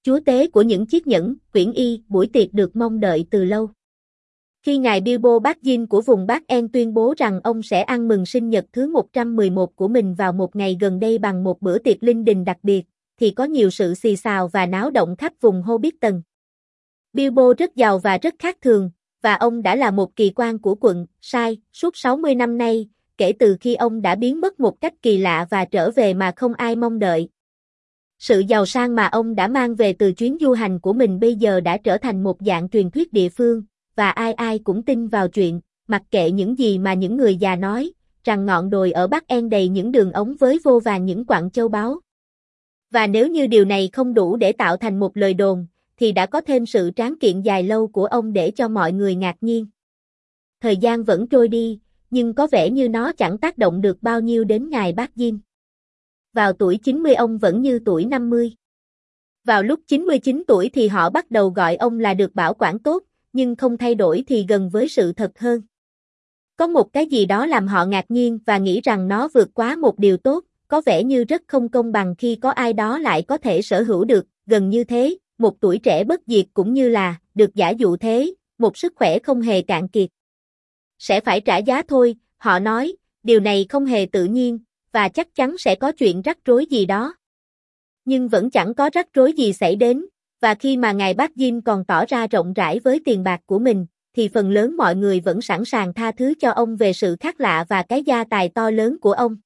chúa tế của những chiếc nhẫn, quyển y, buổi tiệc được mong đợi từ lâu. Khi ngài Bilbo Baggins của vùng Bắc En tuyên bố rằng ông sẽ ăn mừng sinh nhật thứ 111 của mình vào một ngày gần đây bằng một bữa tiệc linh đình đặc biệt, thì có nhiều sự xì xào và náo động khắp vùng Hobbiton. Bilbo rất giàu và rất khác thường, và ông đã là một kỳ quan của quận Shire suốt 60 năm nay, kể từ khi ông đã biến mất một cách kỳ lạ và trở về mà không ai mong đợi. Sự giàu sang mà ông đã mang về từ chuyến du hành của mình bây giờ đã trở thành một dạng truyền thuyết địa phương, và ai ai cũng tin vào chuyện, mặc kệ những gì mà những người già nói, rằng ngọn đồi ở Bắc En đầy những đường ống với vô vàn những quặng châu báu. Và nếu như điều này không đủ để tạo thành một lời đồn, thì đã có thêm sự tráng kiện dài lâu của ông để cho mọi người ngạc nhiên. Thời gian vẫn trôi đi, nhưng có vẻ như nó chẳng tác động được bao nhiêu đến ngài Baggins. Vào tuổi 90 ông vẫn như tuổi 50. Vào lúc 99 tuổi thì họ bắt đầu gọi ông là được bảo quản tốt, nhưng không thay đổi thì gần với sự thật hơn. Có một cái gì đó làm họ ngạc nhiên và nghĩ rằng nó vượt quá một điều tốt, có vẻ như rất không công bằng khi có ai đó lại có thể sở hữu được, gần như thế, một tuổi trẻ bất diệt cũng như là, được giả dụ thế, một sức khỏe không hề cạn kiệt. Sẽ phải trả giá thôi, họ nói, điều này không hề tự nhiên, và chắc chắn sẽ có chuyện rắc rối gì đó. Nhưng vẫn chẳng có rắc rối gì xảy đến, và khi mà ngài Baggins còn tỏ ra rộng rãi với tiền bạc của mình, thì phần lớn mọi người vẫn sẵn sàng tha thứ cho ông về sự khác lạ và cái gia tài to lớn của ông.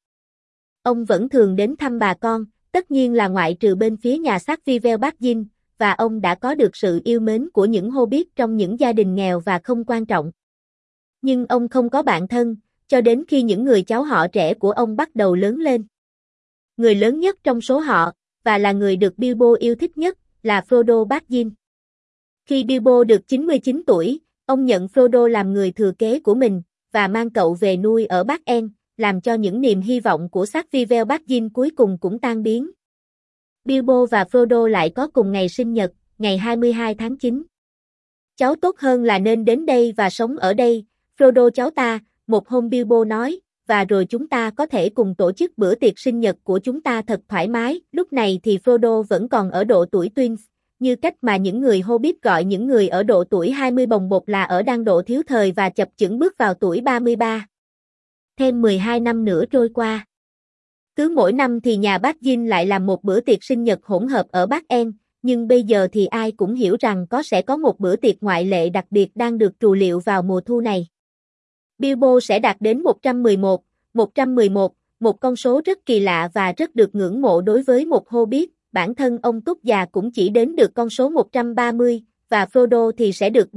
Ông vẫn thường đến thăm bà con, tất nhiên là ngoại trừ bên phía nhà xác Vivel Baggins, và ông đã có được sự yêu mến của những Hobbit trong những gia đình nghèo và không quan trọng. Nhưng ông không có bạn thân, cho đến khi những người cháu họ trẻ của ông bắt đầu lớn lên. Người lớn nhất trong số họ, và là người được Bilbo yêu thích nhất, là Frodo Baggins. Khi Bilbo được 99 tuổi, ông nhận Frodo làm người thừa kế của mình, và mang cậu về nuôi ở Bắc En, làm cho những niềm hy vọng của xác Vivel Baggins cuối cùng cũng tan biến. Bilbo và Frodo lại có cùng ngày sinh nhật, ngày 22 tháng 9. Cháu tốt hơn là nên đến đây và sống ở đây, Frodo cháu ta, một hôm Bilbo nói, và rồi chúng ta có thể cùng tổ chức bữa tiệc sinh nhật của chúng ta thật thoải mái. Lúc này thì Frodo vẫn còn ở độ tuổi Twins, như cách mà những người Hobbit gọi những người ở độ tuổi 20 bồng bột là ở đang độ thiếu thời và chập chững bước vào tuổi 33. Thêm 12 năm nữa trôi qua. Cứ mỗi năm thì nhà Baggins lại làm một bữa tiệc sinh nhật hỗn hợp ở Bắc En, nhưng bây giờ thì ai cũng hiểu rằng sẽ có một bữa tiệc ngoại lệ đặc biệt đang được trù liệu vào mùa thu này. Bilbo sẽ đạt đến 111, một con số rất kỳ lạ và rất được ngưỡng mộ đối với một Hobbit, bản thân ông Túc già cũng chỉ đến được con số 130, và Frodo thì sẽ được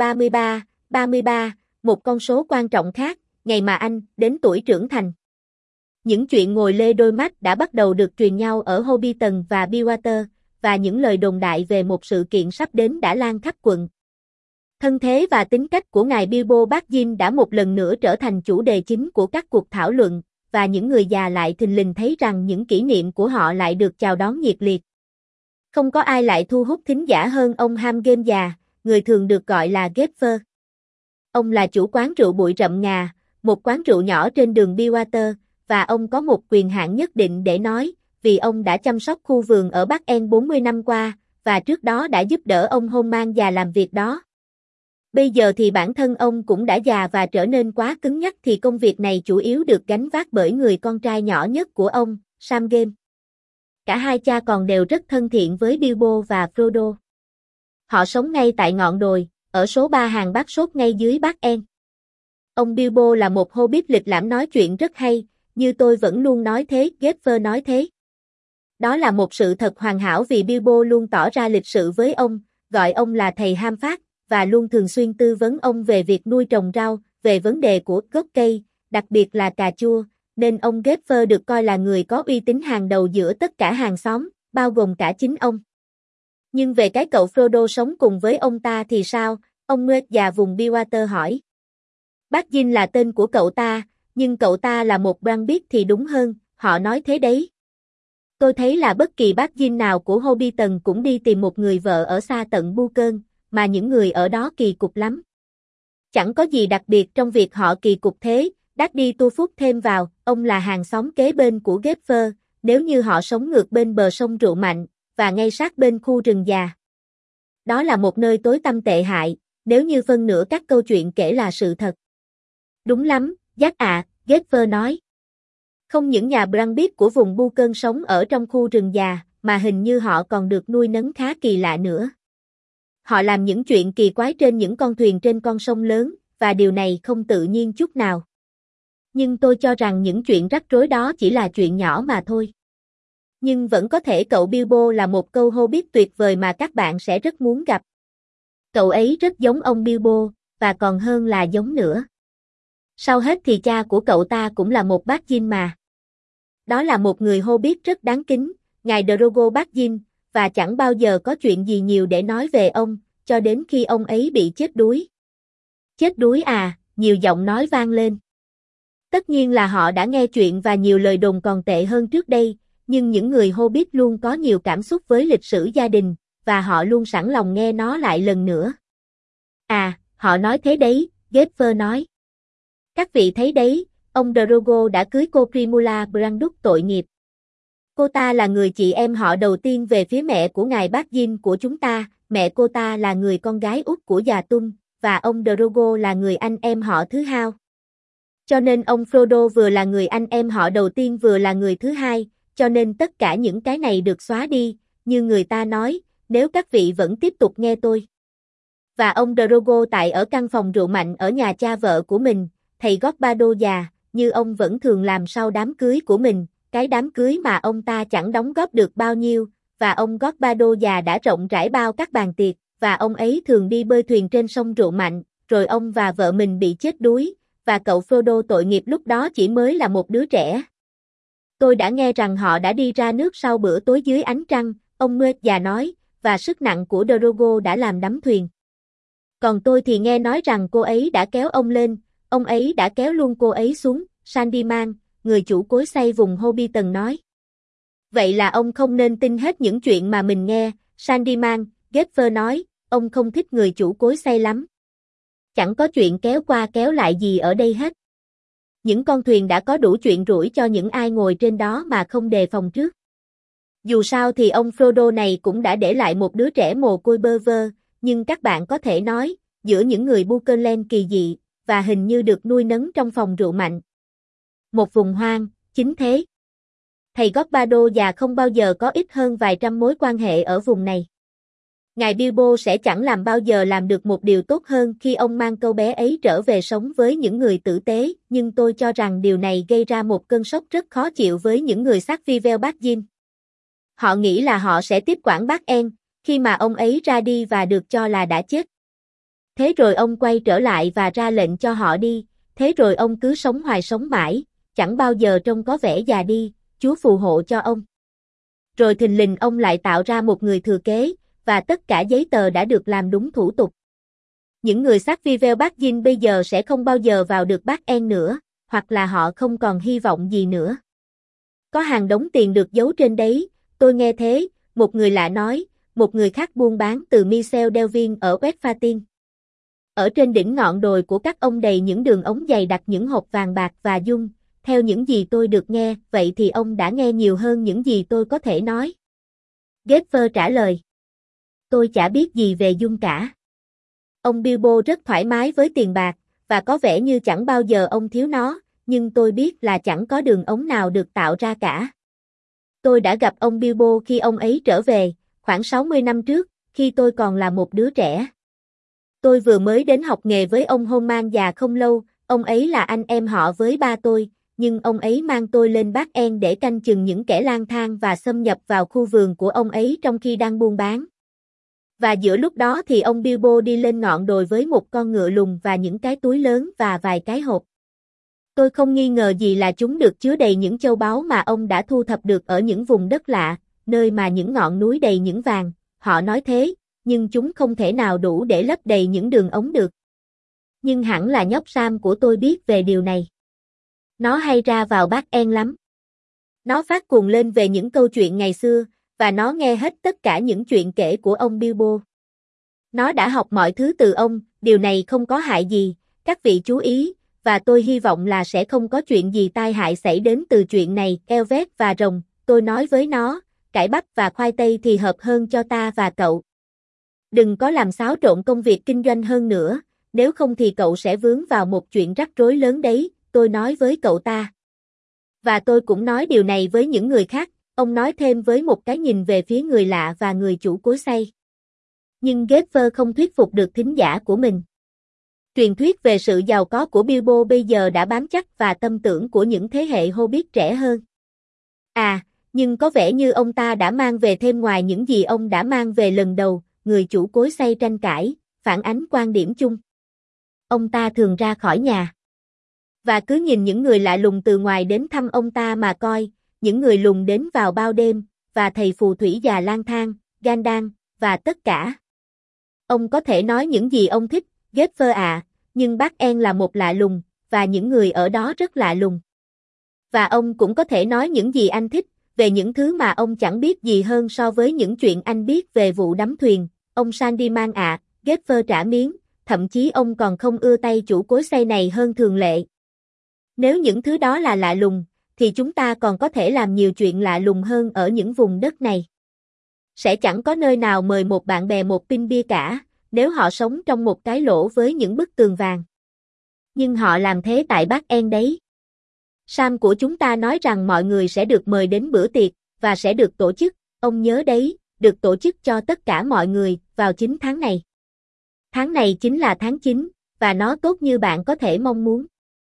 33, một con số quan trọng khác, ngày mà anh đến tuổi trưởng thành. Những chuyện ngồi lê đôi mắt đã bắt đầu được truyền nhau ở Hobbiton và Bywater, và những lời đồn đại về một sự kiện sắp đến đã lan khắp quận. Thân thế và tính cách của ngài Bilbo Baggins đã một lần nữa trở thành chủ đề chính của các cuộc thảo luận, và những người già lại thình lình thấy rằng những kỷ niệm của họ lại được chào đón nhiệt liệt. Không có ai lại thu hút thính giả hơn ông Ham Game già, người thường được gọi là Gaffer. Ông là chủ quán rượu Bụi Rậm Ngà, một quán rượu nhỏ trên đường Bywater, và ông có một quyền hạn nhất định để nói, vì ông đã chăm sóc khu vườn ở Bắc En 40 năm qua, và trước đó đã giúp đỡ ông Homan già làm việc đó. Bây giờ thì bản thân ông cũng đã già và trở nên quá cứng nhắc thì công việc này chủ yếu được gánh vác bởi người con trai nhỏ nhất của ông, Sam Game. Cả hai cha con đều rất thân thiện với Bilbo và Frodo. Họ sống ngay tại ngọn đồi, ở số 3 hàng bát sốt ngay dưới Bắc En. Ông Bilbo là một Hobbit lịch lãm nói chuyện rất hay, như tôi vẫn luôn nói thế, Gaffer nói thế. Đó là một sự thật hoàn hảo vì Bilbo luôn tỏ ra lịch sự với ông, gọi ông là thầy Ham Phát, và luôn thường xuyên tư vấn ông về việc nuôi trồng rau, về vấn đề của gốc cây, đặc biệt là cà chua, nên ông Gaffer được coi là người có uy tín hàng đầu giữa tất cả hàng xóm, bao gồm cả chính ông. Nhưng về cái cậu Frodo sống cùng với ông ta thì sao? Ông Mệt già vùng Bywater hỏi. Baggins là tên của cậu ta, nhưng cậu ta là một Brambit thì đúng hơn, họ nói thế đấy. Tôi thấy là bất kỳ Baggins nào của Hobbiton cũng đi tìm một người vợ ở xa tận Bucơn, mà những người ở đó kỳ cục lắm. Chẳng có gì đặc biệt trong việc họ kỳ cục thế, Daddy Tu Phúc thêm vào, ông là hàng xóm kế bên của Gaffer, nếu như họ sống ngược bên bờ sông Rượu Mạnh, và ngay sát bên khu rừng già. Đó là một nơi tối tăm tệ hại, nếu như phân nửa các câu chuyện kể là sự thật. Đúng lắm, Jack ạ, Gepper nói. Không những nhà Brambit của vùng Bucơn sống ở trong khu rừng già, mà hình như họ còn được nuôi nấng khá kỳ lạ nữa. Họ làm những chuyện kỳ quái trên những con thuyền trên con sông lớn, và điều này không tự nhiên chút nào. Nhưng tôi cho rằng những chuyện rắc rối đó chỉ là chuyện nhỏ mà thôi. Nhưng vẫn có thể cậu Bilbo là một câu Hobbit tuyệt vời mà các bạn sẽ rất muốn gặp. Cậu ấy rất giống ông Bilbo, và còn hơn là giống nữa. Sau hết thì cha của cậu ta cũng là một bác Dinh mà. Đó là một người Hobbit rất đáng kính, ngài Drogo bác Dinh, và chẳng bao giờ có chuyện gì nhiều để nói về ông, cho đến khi ông ấy bị chết đuối. Chết đuối à, nhiều giọng nói vang lên. Tất nhiên là họ đã nghe chuyện và nhiều lời đồn còn tệ hơn trước đây, nhưng những người Hobbit luôn có nhiều cảm xúc với lịch sử gia đình, và họ luôn sẵn lòng nghe nó lại lần nữa. À, họ nói thế đấy, Gepper nói. Các vị thấy đấy, ông Drogo đã cưới cô Primula Branduc tội nghiệp. Cô ta là người chị em họ đầu tiên về phía mẹ của ngài bác Dinh của chúng ta, mẹ cô ta là người con gái út của già Tung, và ông Drogo là người anh em họ thứ hai. Cho nên ông Frodo vừa là người anh em họ đầu tiên vừa là người thứ hai, cho nên tất cả những cái này được xóa đi, như người ta nói, nếu các vị vẫn tiếp tục nghe tôi. Và ông Drogo tại ở căn phòng rượu mạnh ở nhà cha vợ của mình, thầy Gorbado già, như ông vẫn thường làm sau đám cưới của mình, cái đám cưới mà ông ta chẳng đóng góp được bao nhiêu, và ông Gorbado già đã rộng rãi bao các bàn tiệc, và ông ấy thường đi bơi thuyền trên sông rượu mạnh, rồi ông và vợ mình bị chết đuối, và cậu Frodo tội nghiệp lúc đó chỉ mới là một đứa trẻ. Tôi đã nghe rằng họ đã đi ra nước sau bữa tối dưới ánh trăng, ông Mệt già nói, và sức nặng của Drogo đã làm đắm thuyền. Còn tôi thì nghe nói rằng cô ấy đã kéo ông lên, ông ấy đã kéo luôn cô ấy xuống, Sandyman, người chủ cối xay vùng Hobbiton nói. Vậy là ông không nên tin hết những chuyện mà mình nghe, Sandyman, Gepper nói, ông không thích người chủ cối xay lắm. Chẳng có chuyện kéo qua kéo lại gì ở đây hết. Những con thuyền đã có đủ chuyện rủi cho những ai ngồi trên đó mà không đề phòng trước. Dù sao thì ông Frodo này cũng đã để lại một đứa trẻ mồ côi bơ vơ, nhưng các bạn có thể nói, giữa những người Buckerland kỳ dị, và hình như được nuôi nấng trong phòng rượu mạnh. Một vùng hoang, chính thế. Thầy Gorbado già không bao giờ có ít hơn vài trăm mối quan hệ ở vùng này. Ngài Bilbo sẽ chẳng làm bao giờ làm được một điều tốt hơn khi ông mang cô bé ấy trở về sống với những người tử tế, nhưng tôi cho rằng điều này gây ra một cơn sốc rất khó chịu với những người xác Vivel bác Jim. Họ nghĩ là họ sẽ tiếp quản bác En, khi mà ông ấy ra đi và được cho là đã chết. Thế rồi ông quay trở lại và ra lệnh cho họ đi, thế rồi ông cứ sống hoài sống mãi, chẳng bao giờ trông có vẻ già đi, Chúa phù hộ cho ông. Rồi thình lình ông lại tạo ra một người thừa kế, và tất cả giấy tờ đã được làm đúng thủ tục. Những người xác Vivel bác Jin bây giờ sẽ không bao giờ vào được bác En nữa, hoặc là họ không còn hy vọng gì nữa. Có hàng đống tiền được giấu trên đấy, tôi nghe thế, một người lạ nói, một người khác buôn bán từ Michel Delvin ở Westphatin. Ở trên đỉnh ngọn đồi của các ông đầy những đường ống dày đặt những hộp vàng bạc và dung, theo những gì tôi được nghe, vậy thì ông đã nghe nhiều hơn những gì tôi có thể nói. Gepper trả lời. Tôi chả biết gì về dung cả. Ông Bilbo rất thoải mái với tiền bạc, và có vẻ như chẳng bao giờ ông thiếu nó, nhưng tôi biết là chẳng có đường ống nào được tạo ra cả. Tôi đã gặp ông Bilbo khi ông ấy trở về, khoảng 60 năm trước, khi tôi còn là một đứa trẻ. Tôi vừa mới đến học nghề với ông Homan già không lâu, ông ấy là anh em họ với ba tôi, nhưng ông ấy mang tôi lên Bác En để canh chừng những kẻ lang thang và xâm nhập vào khu vườn của ông ấy trong khi đang buôn bán. Và giữa lúc đó thì ông Bilbo đi lên ngọn đồi với một con ngựa lùn và những cái túi lớn và vài cái hộp. Tôi không nghi ngờ gì là chúng được chứa đầy những châu báu mà ông đã thu thập được ở những vùng đất lạ, nơi mà những ngọn núi đầy những vàng, họ nói thế, nhưng chúng không thể nào đủ để lấp đầy những đường ống được. Nhưng hẳn là nhóc Sam của tôi biết về điều này. Nó hay ra vào Bác En lắm. Nó phát cuồng lên về những câu chuyện ngày xưa, và nó nghe hết tất cả những chuyện kể của ông Bilbo. Nó đã học mọi thứ từ ông, điều này không có hại gì, các vị chú ý, và tôi hy vọng là sẽ không có chuyện gì tai hại xảy đến từ chuyện này. Elvet và rồng, tôi nói với nó, cải bắp và khoai tây thì hợp hơn cho ta và cậu. Đừng có làm xáo trộn công việc kinh doanh hơn nữa, nếu không thì cậu sẽ vướng vào một chuyện rắc rối lớn đấy, tôi nói với cậu ta. Và tôi cũng nói điều này với những người khác, ông nói thêm với một cái nhìn về phía người lạ và người chủ cối xay. Nhưng Gaffer không thuyết phục được thính giả của mình. Truyền thuyết về sự giàu có của Bilbo bây giờ đã bám chắc vào tâm tưởng của những thế hệ Hobbit trẻ hơn. À, nhưng có vẻ như ông ta đã mang về thêm ngoài những gì ông đã mang về lần đầu, người chủ cối xay tranh cãi, phản ánh quan điểm chung. Ông ta thường ra khỏi nhà và cứ nhìn những người lạ lùng từ ngoài đến thăm ông ta mà coi, những người lùng đến vào bao đêm, và thầy phù thủy già lang thang, Gandalf, và tất cả. Ông có thể nói những gì ông thích, Gaffer ạ, nhưng bác En là một lạ lùng, và những người ở đó rất lạ lùng. Và ông cũng có thể nói những gì anh thích, về những thứ mà ông chẳng biết gì hơn so với những chuyện anh biết về vụ đắm thuyền, ông Sandyman ạ, Gaffer trả miếng, thậm chí ông còn không ưa tay chủ cối xay này hơn thường lệ. Nếu những thứ đó là lạ lùng, thì chúng ta còn có thể làm nhiều chuyện lạ lùng hơn ở những vùng đất này. Sẽ chẳng có nơi nào mời một bạn bè một pin bia cả, nếu họ sống trong một cái lỗ với những bức tường vàng. Nhưng họ làm thế tại Bát En đấy. Sam của chúng ta nói rằng mọi người sẽ được mời đến bữa tiệc, và sẽ được tổ chức, ông nhớ đấy, được tổ chức cho tất cả mọi người, vào chính tháng này. Tháng này chính là tháng 9, và nó tốt như bạn có thể mong muốn.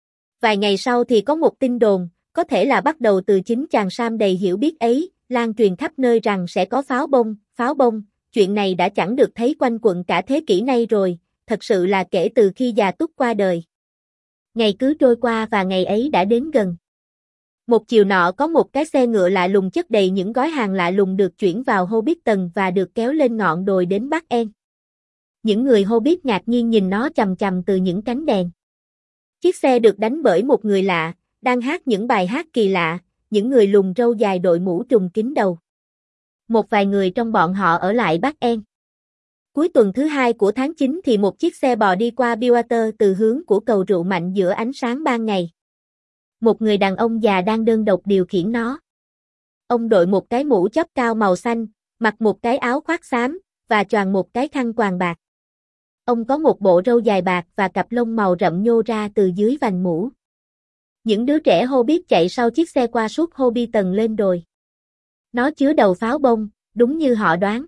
Vài ngày sau thì có một tin đồn, có thể là bắt đầu từ chính chàng Sam đầy hiểu biết ấy, lan truyền khắp nơi rằng sẽ có pháo bông, chuyện này đã chẳng được thấy quanh quẩn cả thế kỷ nay rồi, thật sự là kể từ khi già Túc qua đời. Ngày cứ trôi qua và ngày ấy đã đến gần. Một chiều nọ có một cái xe ngựa lạ lùng chất đầy những gói hàng lạ lùng được chuyển vào Hobbiton và được kéo lên ngọn đồi đến Bắc En. Những người Hobbit ngạc nhiên nhìn nó chằm chằm từ những cánh đèn. Chiếc xe được đánh bởi một người lạ, đang hát những bài hát kỳ lạ, những người lùn râu dài đội mũ trùm kín đầu. Một vài người trong bọn họ ở lại Bắc En. Cuối tuần thứ 2 của tháng 9 thì một chiếc xe bò đi qua Bilwater từ hướng của cầu rượu mạnh giữa ánh sáng ban ngày. Một người đàn ông già đang đơn độc điều khiển nó. Ông đội một cái mũ chóp cao màu xanh, mặc một cái áo khoác xám, và choàng một cái khăn quàng bạc. Ông có một bộ râu dài bạc và cặp lông màu rậm nhô ra từ dưới vành mũ. Những đứa trẻ Hobbit chạy sau chiếc xe qua suốt Hobbiton lên đồi. Nó chứa đầu pháo bông, đúng như họ đoán.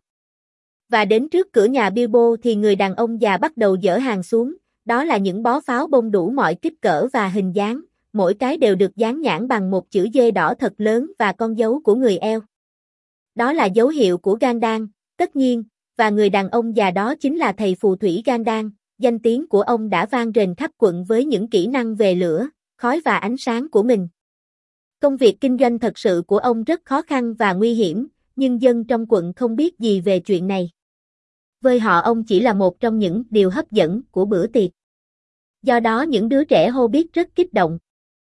Và đến trước cửa nhà Bilbo thì người đàn ông già bắt đầu dỡ hàng xuống, đó là những bó pháo bông đủ mọi kích cỡ và hình dáng, mỗi cái đều được dán nhãn bằng một chữ D đỏ thật lớn và con dấu của người Elf. Đó là dấu hiệu của Gandalf, tất nhiên, và người đàn ông già đó chính là thầy phù thủy Gandalf, danh tiếng của ông đã vang rền khắp quận với những kỹ năng về lửa, khói và ánh sáng của mình. Công việc kinh doanh thật sự của ông rất khó khăn và nguy hiểm, nhưng dân trong quận không biết gì về chuyện này. Với họ ông chỉ là một trong những điều hấp dẫn của bữa tiệc. Do đó những đứa trẻ Hobbit rất kích động.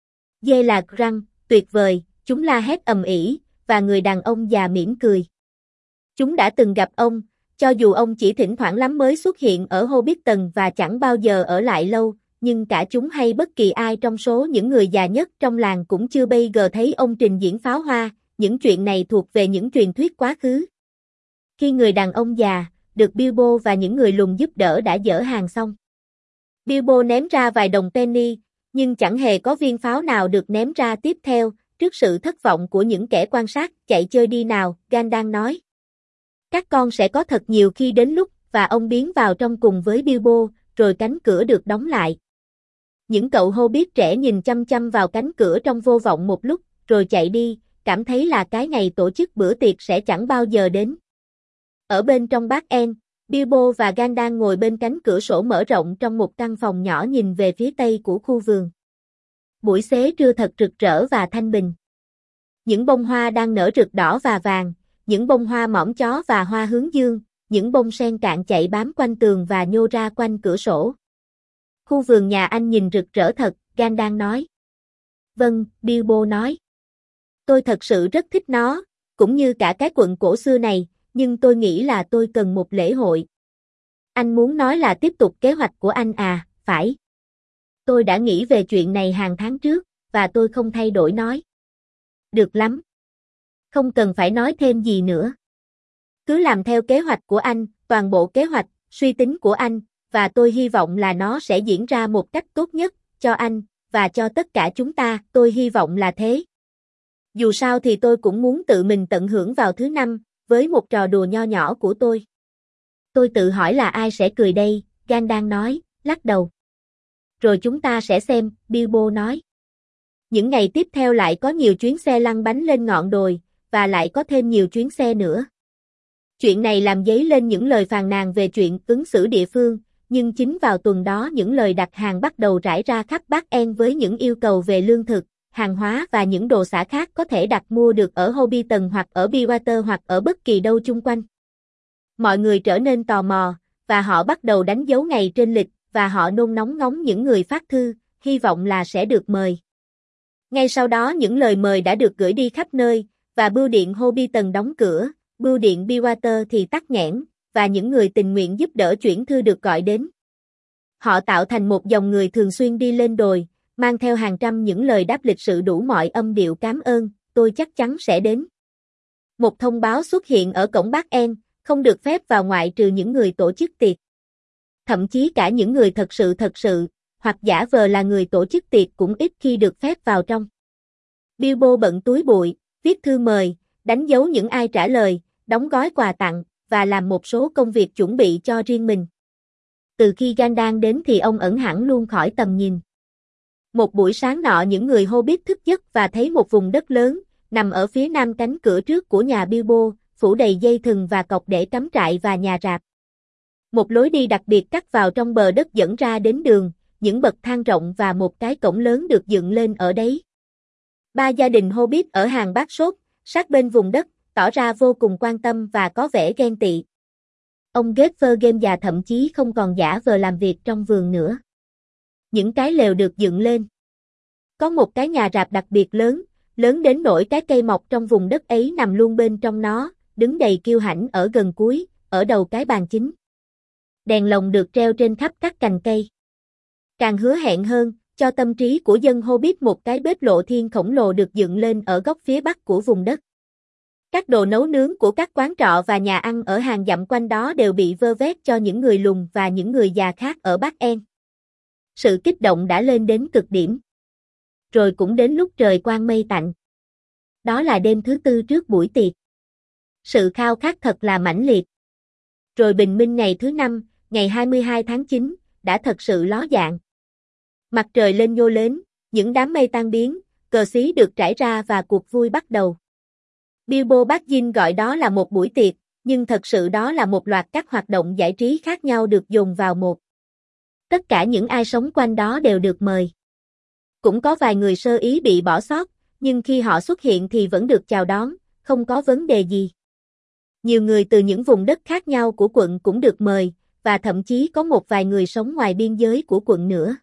Dê là răng, tuyệt vời, chúng la hét ầm ĩ, và người đàn ông già mỉm cười. Chúng đã từng gặp ông, cho dù ông chỉ thỉnh thoảng lắm mới xuất hiện ở Hobbiton và chẳng bao giờ ở lại lâu, nhưng cả chúng hay bất kỳ ai trong số những người già nhất trong làng cũng chưa bao giờ thấy ông trình diễn pháo hoa, những chuyện này thuộc về những truyền thuyết quá khứ. Khi người đàn ông già, được Bilbo và những người lùn giúp đỡ đã dỡ hàng xong. Bilbo ném ra vài đồng penny, nhưng chẳng hề có viên pháo nào được ném ra tiếp theo, trước sự thất vọng của những kẻ quan sát, chạy chơi đi nào, Gandalf nói. Các con sẽ có thật nhiều khi đến lúc, và ông biến vào trong cùng với Bilbo, rồi cánh cửa được đóng lại. Những cậu Hobbit trẻ nhìn chăm chăm vào cánh cửa trong vô vọng một lúc, rồi chạy đi, cảm thấy là cái ngày tổ chức bữa tiệc sẽ chẳng bao giờ đến. Ở bên trong Bát En, Bilbo và Gandalf ngồi bên cánh cửa sổ mở rộng trong một căn phòng nhỏ nhìn về phía tây của khu vườn. Buổi xế trưa thật rực rỡ và thanh bình. Những bông hoa đang nở rực đỏ và vàng, những bông hoa mỏm chó và hoa hướng dương, những bông sen cạn chạy bám quanh tường và nhô ra quanh cửa sổ. Khu vườn nhà anh nhìn rực rỡ thật, Gandalf nói. Vâng, Bilbo nói. Tôi thật sự rất thích nó, cũng như cả cái quận cổ xưa này, nhưng tôi nghĩ là tôi cần một lễ hội. Anh muốn nói là tiếp tục kế hoạch của anh à, phải? Tôi đã nghĩ về chuyện này hàng tháng trước, và tôi không thay đổi nói. Được lắm. Không cần phải nói thêm gì nữa. Cứ làm theo kế hoạch của anh, toàn bộ kế hoạch, suy tính của anh, và tôi hy vọng là nó sẽ diễn ra một cách tốt nhất, cho anh, và cho tất cả chúng ta, tôi hy vọng là thế. Dù sao thì tôi cũng muốn tự mình tận hưởng vào thứ năm, với một trò đùa nho nhỏ của tôi. Tôi tự hỏi là ai sẽ cười đây, Gandalf nói, lắc đầu. Rồi chúng ta sẽ xem, Bilbo nói. Những ngày tiếp theo lại có nhiều chuyến xe lăn bánh lên ngọn đồi, và lại có thêm nhiều chuyến xe nữa. Chuyện này làm dấy lên những lời phàn nàn về chuyện ứng xử địa phương, nhưng chính vào tuần đó những lời đặt hàng bắt đầu rải ra khắp Bắc En với những yêu cầu về lương thực, hàng hóa và những đồ xả khác có thể đặt mua được ở Hobbiton hoặc ở Bywater hoặc ở bất kỳ đâu chung quanh. Mọi người trở nên tò mò, và họ bắt đầu đánh dấu ngày trên lịch, và họ nôn nóng ngóng những người phát thư, hy vọng là sẽ được mời. Ngay sau đó những lời mời đã được gửi đi khắp nơi, và bưu điện Hobbiton đóng cửa, bưu điện Bywater thì tắc nghẽn, và những người tình nguyện giúp đỡ chuyển thư được gọi đến. Họ tạo thành một dòng người thường xuyên đi lên đồi, mang theo hàng trăm những lời đáp lịch sự đủ mọi âm điệu cảm ơn, tôi chắc chắn sẽ đến. Một thông báo xuất hiện ở cổng Bắc En, không được phép vào ngoại trừ những người tổ chức tiệc. Thậm chí cả những người thật sự, hoặc giả vờ là người tổ chức tiệc cũng ít khi được phép vào trong. Bilbo bận túi bụi, viết thư mời, đánh dấu những ai trả lời, đóng gói quà tặng, và làm một số công việc chuẩn bị cho riêng mình. Từ khi Gandalf đến thì ông ẩn hẳn luôn khỏi tầm nhìn. Một buổi sáng nọ những người Hobbit thức giấc và thấy một vùng đất lớn, nằm ở phía nam cánh cửa trước của nhà Bilbo, phủ đầy dây thừng và cọc để cắm trại và nhà rạp. Một lối đi đặc biệt cắt vào trong bờ đất dẫn ra đến đường, những bậc thang rộng và một cái cổng lớn được dựng lên ở đấy. 3 gia đình Hobbit ở hàng Bát Sốt, sát bên vùng đất, tỏ ra vô cùng quan tâm và có vẻ ghen tị. Ông Gethvergame già thậm chí không còn giả vờ làm việc trong vườn nữa. Những cái lều được dựng lên. Có một cái nhà rạp đặc biệt lớn, lớn đến nỗi cái cây mọc trong vùng đất ấy nằm luôn bên trong nó, đứng đầy kiêu hãnh ở gần cuối, ở đầu cái bàn chính. Đèn lồng được treo trên khắp các cành cây. Càng hứa hẹn hơn, cho tâm trí của dân Hobbit một cái bếp lộ thiên khổng lồ được dựng lên ở góc phía bắc của vùng đất. Các đồ nấu nướng của các quán trọ và nhà ăn ở hàng dặm quanh đó đều bị vơ vét cho những người lùn và những người già khác ở Bắc En. Sự kích động đã lên đến cực điểm. Rồi cũng đến lúc trời quang mây tạnh. Đó là đêm thứ tư trước buổi tiệc. Sự khao khát thật là mãnh liệt. Rồi bình minh ngày thứ năm, ngày 22 tháng 9, đã thật sự ló dạng. Mặt trời lên nhô lên, những đám mây tan biến, cờ xí được trải ra và cuộc vui bắt đầu. Bilbo Baggins gọi đó là một buổi tiệc, nhưng thật sự đó là một loạt các hoạt động giải trí khác nhau được dồn vào một. Tất cả những ai sống quanh đó đều được mời. Cũng có vài người sơ ý bị bỏ sót, nhưng khi họ xuất hiện thì vẫn được chào đón, không có vấn đề gì. Nhiều người từ những vùng đất khác nhau của quận cũng được mời, và thậm chí có một vài người sống ngoài biên giới của quận nữa.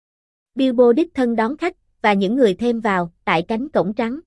Bilbo đích thân đón khách, và những người thêm vào, tại cánh cổng trắng.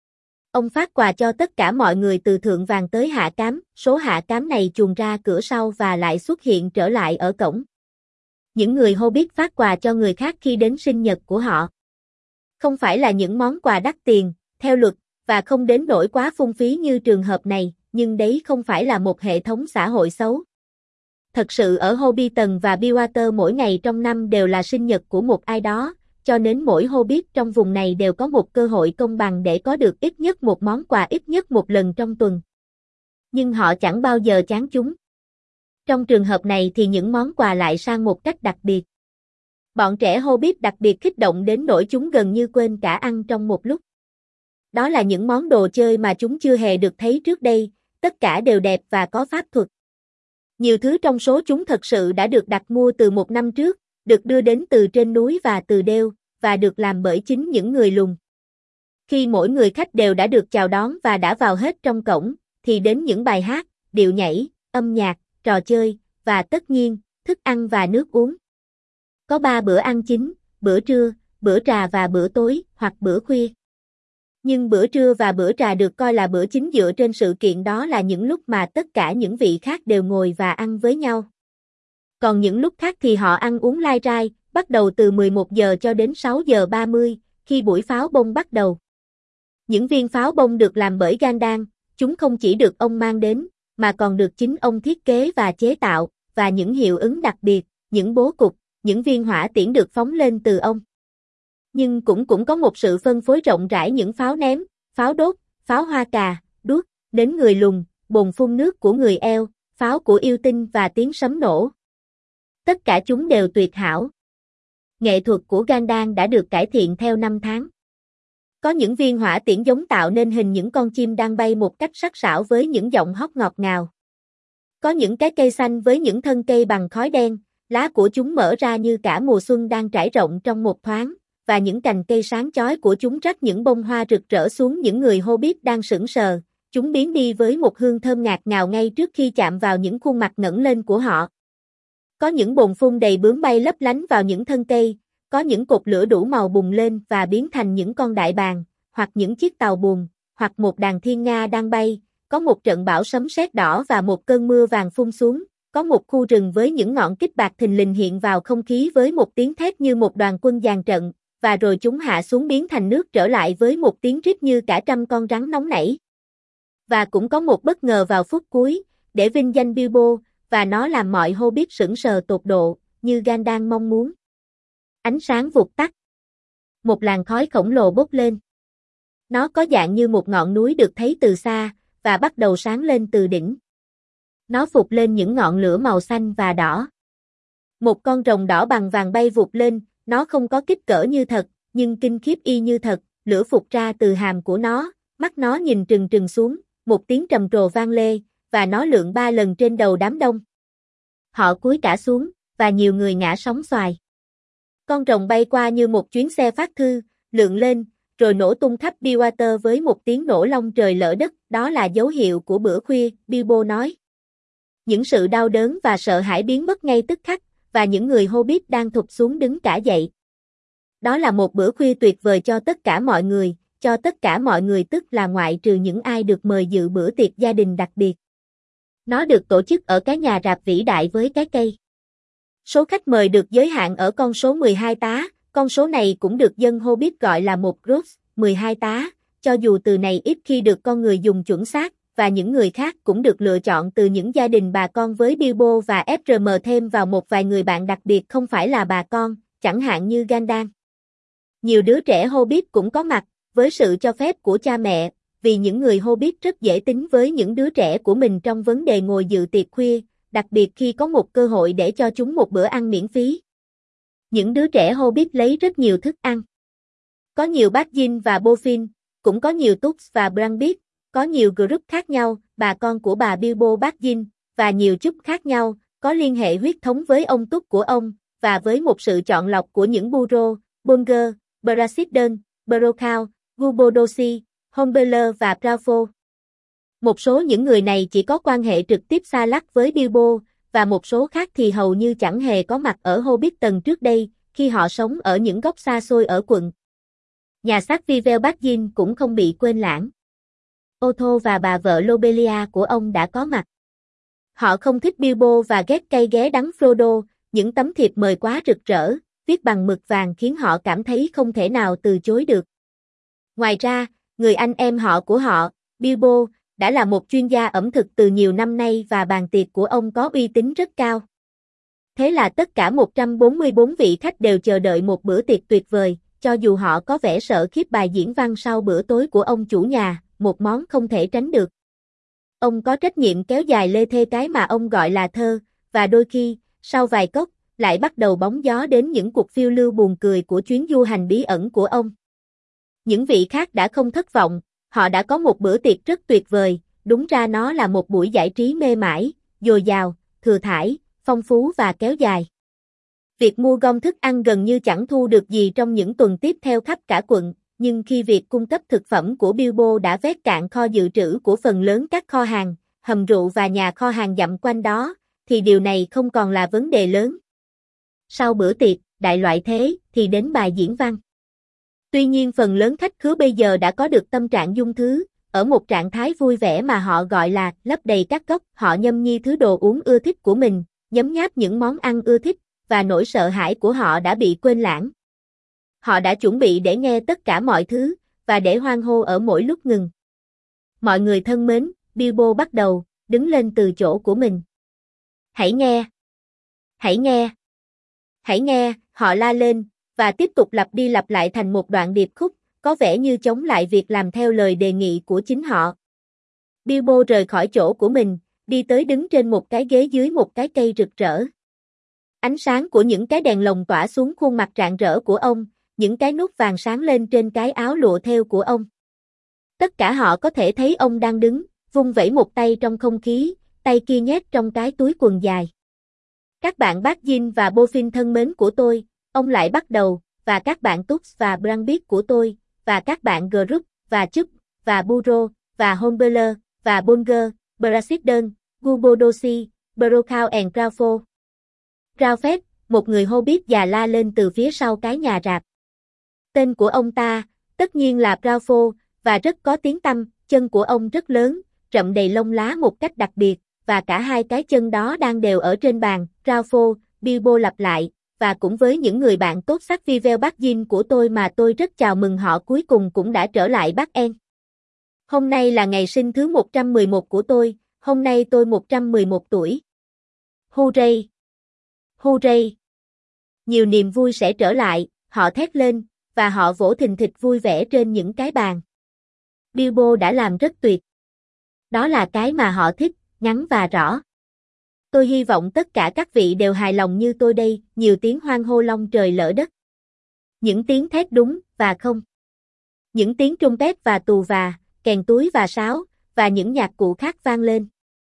Ông phát quà cho tất cả mọi người từ thượng vàng tới hạ cám, số hạ cám này chuồn ra cửa sau và lại xuất hiện trở lại ở cổng. Những người Hobbit phát quà cho người khác khi đến sinh nhật của họ. Không phải là những món quà đắt tiền, theo luật, và không đến nỗi quá phung phí như trường hợp này, nhưng đấy không phải là một hệ thống xã hội xấu. Thật sự ở Hobbiton và Bywater mỗi ngày trong năm đều là sinh nhật của một ai đó, cho nên mỗi Hobbit trong vùng này đều có một cơ hội công bằng để có được ít nhất một món quà ít nhất một lần trong tuần. Nhưng họ chẳng bao giờ chán chúng. Trong trường hợp này thì những món quà lại sang một cách đặc biệt. Bọn trẻ Hobbit đặc biệt kích động đến nỗi chúng gần như quên cả ăn trong một lúc. Đó là những món đồ chơi mà chúng chưa hề được thấy trước đây, tất cả đều đẹp và có pháp thuật. Nhiều thứ trong số chúng thật sự đã được đặt mua từ một năm trước, được đưa đến từ trên núi và từ đeo, và được làm bởi chính những người lùn. Khi mỗi người khách đều đã được chào đón và đã vào hết trong cổng, thì đến những bài hát, điệu nhảy, âm nhạc, trò chơi, và tất nhiên, thức ăn và nước uống. Có 3 bữa ăn chính, bữa trưa, bữa trà và bữa tối, hoặc bữa khuya. Nhưng bữa trưa và bữa trà được coi là bữa chính dựa trên sự kiện đó là những lúc mà tất cả những vị khác đều ngồi và ăn với nhau. Còn những lúc khác thì họ ăn uống lai rai, bắt đầu từ 11 giờ cho đến 6 giờ 30, khi buổi pháo bông bắt đầu. Những viên pháo bông được làm bởi Gandalf, chúng không chỉ được ông mang đến, mà còn được chính ông thiết kế và chế tạo, và những hiệu ứng đặc biệt, những bố cục, những viên hỏa tiễn được phóng lên từ ông. Nhưng cũng có một sự phân phối rộng rãi những pháo ném, pháo đốt, pháo hoa cà, đuốc, đến người lùn, bồn phun nước của người eo, pháo của yêu tinh và tiếng sấm nổ. Tất cả chúng đều tuyệt hảo. Nghệ thuật của Gandalf đã được cải thiện theo năm tháng. Có những viên hỏa tiễn giống tạo nên hình những con chim đang bay một cách sắc sảo với những giọng hót ngọt ngào. Có những cái cây xanh với những thân cây bằng khói đen, lá của chúng mở ra như cả mùa xuân đang trải rộng trong một thoáng, và những cành cây sáng chói của chúng rắc những bông hoa rực rỡ xuống những người Hobbit đang sững sờ, chúng biến đi với một hương thơm ngạt ngào ngay trước khi chạm vào những khuôn mặt ngẩng lên của họ. Có những bồn phun đầy bướm bay lấp lánh vào những thân cây, có những cột lửa đủ màu bùng lên và biến thành những con đại bàng, hoặc những chiếc tàu buồm, hoặc một đàn thiên nga đang bay, có một trận bão sấm sét đỏ và một cơn mưa vàng phun xuống, có một khu rừng với những ngọn kích bạc thình lình hiện vào không khí với một tiếng thét như một đoàn quân dàn trận, và rồi chúng hạ xuống biến thành nước trở lại với một tiếng rít như cả trăm con rắn nóng nảy. Và cũng có một bất ngờ vào phút cuối, để vinh danh Bilbo, và nó làm mọi Hobbit sững sờ tột độ, như Gandalf mong muốn. Ánh sáng vụt tắt. Một làn khói khổng lồ bốc lên. Nó có dạng như một ngọn núi được thấy từ xa, và bắt đầu sáng lên từ đỉnh. Nó phụt lên những ngọn lửa màu xanh và đỏ. Một con rồng đỏ bằng vàng bay vụt lên, nó không có kích cỡ như thật, nhưng kinh khiếp y như thật, lửa phụt ra từ hàm của nó, mắt nó nhìn trừng trừng xuống, một tiếng trầm trồ vang lê, và nó lượn 3 lần trên đầu đám đông. Họ cúi cả xuống, và nhiều người ngã sóng xoài. Con rồng bay qua như một chuyến xe phát thư, lượn lên, rồi nổ tung khắp Bilwater với một tiếng nổ long trời lở đất, đó là dấu hiệu của bữa khuya, Bilbo nói. Những sự đau đớn và sợ hãi biến mất ngay tức khắc, và những người Hobbit đang thụp xuống đứng cả dậy. Đó là một bữa khuya tuyệt vời cho tất cả mọi người tức là ngoại trừ những ai được mời dự bữa tiệc gia đình đặc biệt. Nó được tổ chức ở cái nhà rạp vĩ đại với cái cây. Số khách mời được giới hạn ở con số 12 tá, con số này cũng được dân Hobbit gọi là một gross, 12 tá, cho dù từ này ít khi được con người dùng chuẩn xác, và những người khác cũng được lựa chọn từ những gia đình bà con với Bilbo và FRM thêm vào một vài người bạn đặc biệt không phải là bà con, chẳng hạn như Gandalf. Nhiều đứa trẻ Hobbit cũng có mặt, với sự cho phép của cha mẹ, vì những người Hobbit rất dễ tính với những đứa trẻ của mình trong vấn đề ngồi dự tiệc khuya, đặc biệt khi có một cơ hội để cho chúng một bữa ăn miễn phí. Những đứa trẻ Hobbit lấy rất nhiều thức ăn. Có nhiều Baggin và Bofin, cũng có nhiều Tux và Brambit, có nhiều group khác nhau, bà con của bà Bilbo Baggin, và nhiều chút khác nhau, có liên hệ huyết thống với ông Tux của ông, và với một sự chọn lọc của những Burrow, Bolger, Brasidon, Brokhau, Gubodosi, Hombeller và Proudfoot. Một số những người này chỉ có quan hệ trực tiếp xa lắc với Bilbo, và một số khác thì hầu như chẳng hề có mặt ở Hobbiton trước đây, khi họ sống ở những góc xa xôi ở quận. Nhà xác Vivel Baggin cũng không bị quên lãng. Otho và bà vợ Lobelia của ông đã có mặt. Họ không thích Bilbo và ghét cay ghé đắng Frodo, những tấm thiệp mời quá rực rỡ, viết bằng mực vàng khiến họ cảm thấy không thể nào từ chối được. Ngoài ra, người anh em họ của họ, Bilbo, đã là một chuyên gia ẩm thực từ nhiều năm nay và bàn tiệc của ông có uy tín rất cao. Thế là tất cả 144 vị khách đều chờ đợi một bữa tiệc tuyệt vời, cho dù họ có vẻ sợ khiếp bài diễn văn sau bữa tối của ông chủ nhà, một món không thể tránh được. Ông có trách nhiệm kéo dài lê thê cái mà ông gọi là thơ, và đôi khi, sau vài cốc, lại bắt đầu bóng gió đến những cuộc phiêu lưu buồn cười của chuyến du hành bí ẩn của ông. Những vị khác đã không thất vọng, họ đã có một bữa tiệc rất tuyệt vời, đúng ra nó là một buổi giải trí mê mải, dồi dào, thừa thãi, phong phú và kéo dài. Việc mua gom thức ăn gần như chẳng thu được gì trong những tuần tiếp theo khắp cả quận, nhưng khi việc cung cấp thực phẩm của Bilbo đã vét cạn kho dự trữ của phần lớn các kho hàng, hầm rượu và nhà kho hàng dặm quanh đó, thì điều này không còn là vấn đề lớn. Sau bữa tiệc, đại loại thế, thì đến bài diễn văn. Tuy nhiên phần lớn khách khứa bây giờ đã có được tâm trạng dung thứ, ở một trạng thái vui vẻ mà họ gọi là lấp đầy các cốc, họ nhâm nhi thứ đồ uống ưa thích của mình, nhấm nháp những món ăn ưa thích, và nỗi sợ hãi của họ đã bị quên lãng. Họ đã chuẩn bị để nghe tất cả mọi thứ, và để hoan hô ở mỗi lúc ngừng. Mọi người thân mến, Bilbo bắt đầu, đứng lên từ chỗ của mình. Hãy nghe! Hãy nghe! Hãy nghe! Họ la lên, và tiếp tục lặp đi lặp lại thành một đoạn điệp khúc, có vẻ như chống lại việc làm theo lời đề nghị của chính họ. Bilbo rời khỏi chỗ của mình, đi tới đứng trên một cái ghế dưới một cái cây rực rỡ. Ánh sáng của những cái đèn lồng tỏa xuống khuôn mặt rạng rỡ của ông, những cái nút vàng sáng lên trên cái áo lụa thêu của ông. Tất cả họ có thể thấy ông đang đứng, vung vẩy một tay trong không khí, tay kia nhét trong cái túi quần dài. Các bạn Bác Jin và Boffin thân mến của tôi, ông lại bắt đầu, và các bạn Tux và Brambit của tôi, và các bạn Group, và Chup, và Burro, và Hombeller, và Bolger, Brasidon, Gubodosi, Brokhao and Crawford. Ralphette, một người Hobbit già la lên từ phía sau cái nhà rạp. Tên của ông ta, tất nhiên là Crawford, và rất có tiếng tăm, chân của ông rất lớn, rậm đầy lông lá một cách đặc biệt, và cả hai cái chân đó đang đều ở trên bàn. Crawford, Bilbo lặp lại, và cũng với những người bạn tốt sắc Vivel Bác Jin của tôi mà tôi rất chào mừng họ cuối cùng cũng đã trở lại Bác En. Hôm nay là ngày sinh thứ 111 của tôi, hôm nay tôi 111 tuổi. Hooray! Hooray! Nhiều niềm vui sẽ trở lại, họ thét lên, và họ vỗ thình thịch vui vẻ trên những cái bàn. Bilbo đã làm rất tuyệt. Đó là cái mà họ thích, ngắn và rõ. Tôi hy vọng tất cả các vị đều hài lòng như tôi đây, nhiều tiếng hoan hô long trời lỡ đất. Những tiếng thét đúng và không. Những tiếng trumpet và tù và, kèn túi và sáo, và những nhạc cụ khác vang lên.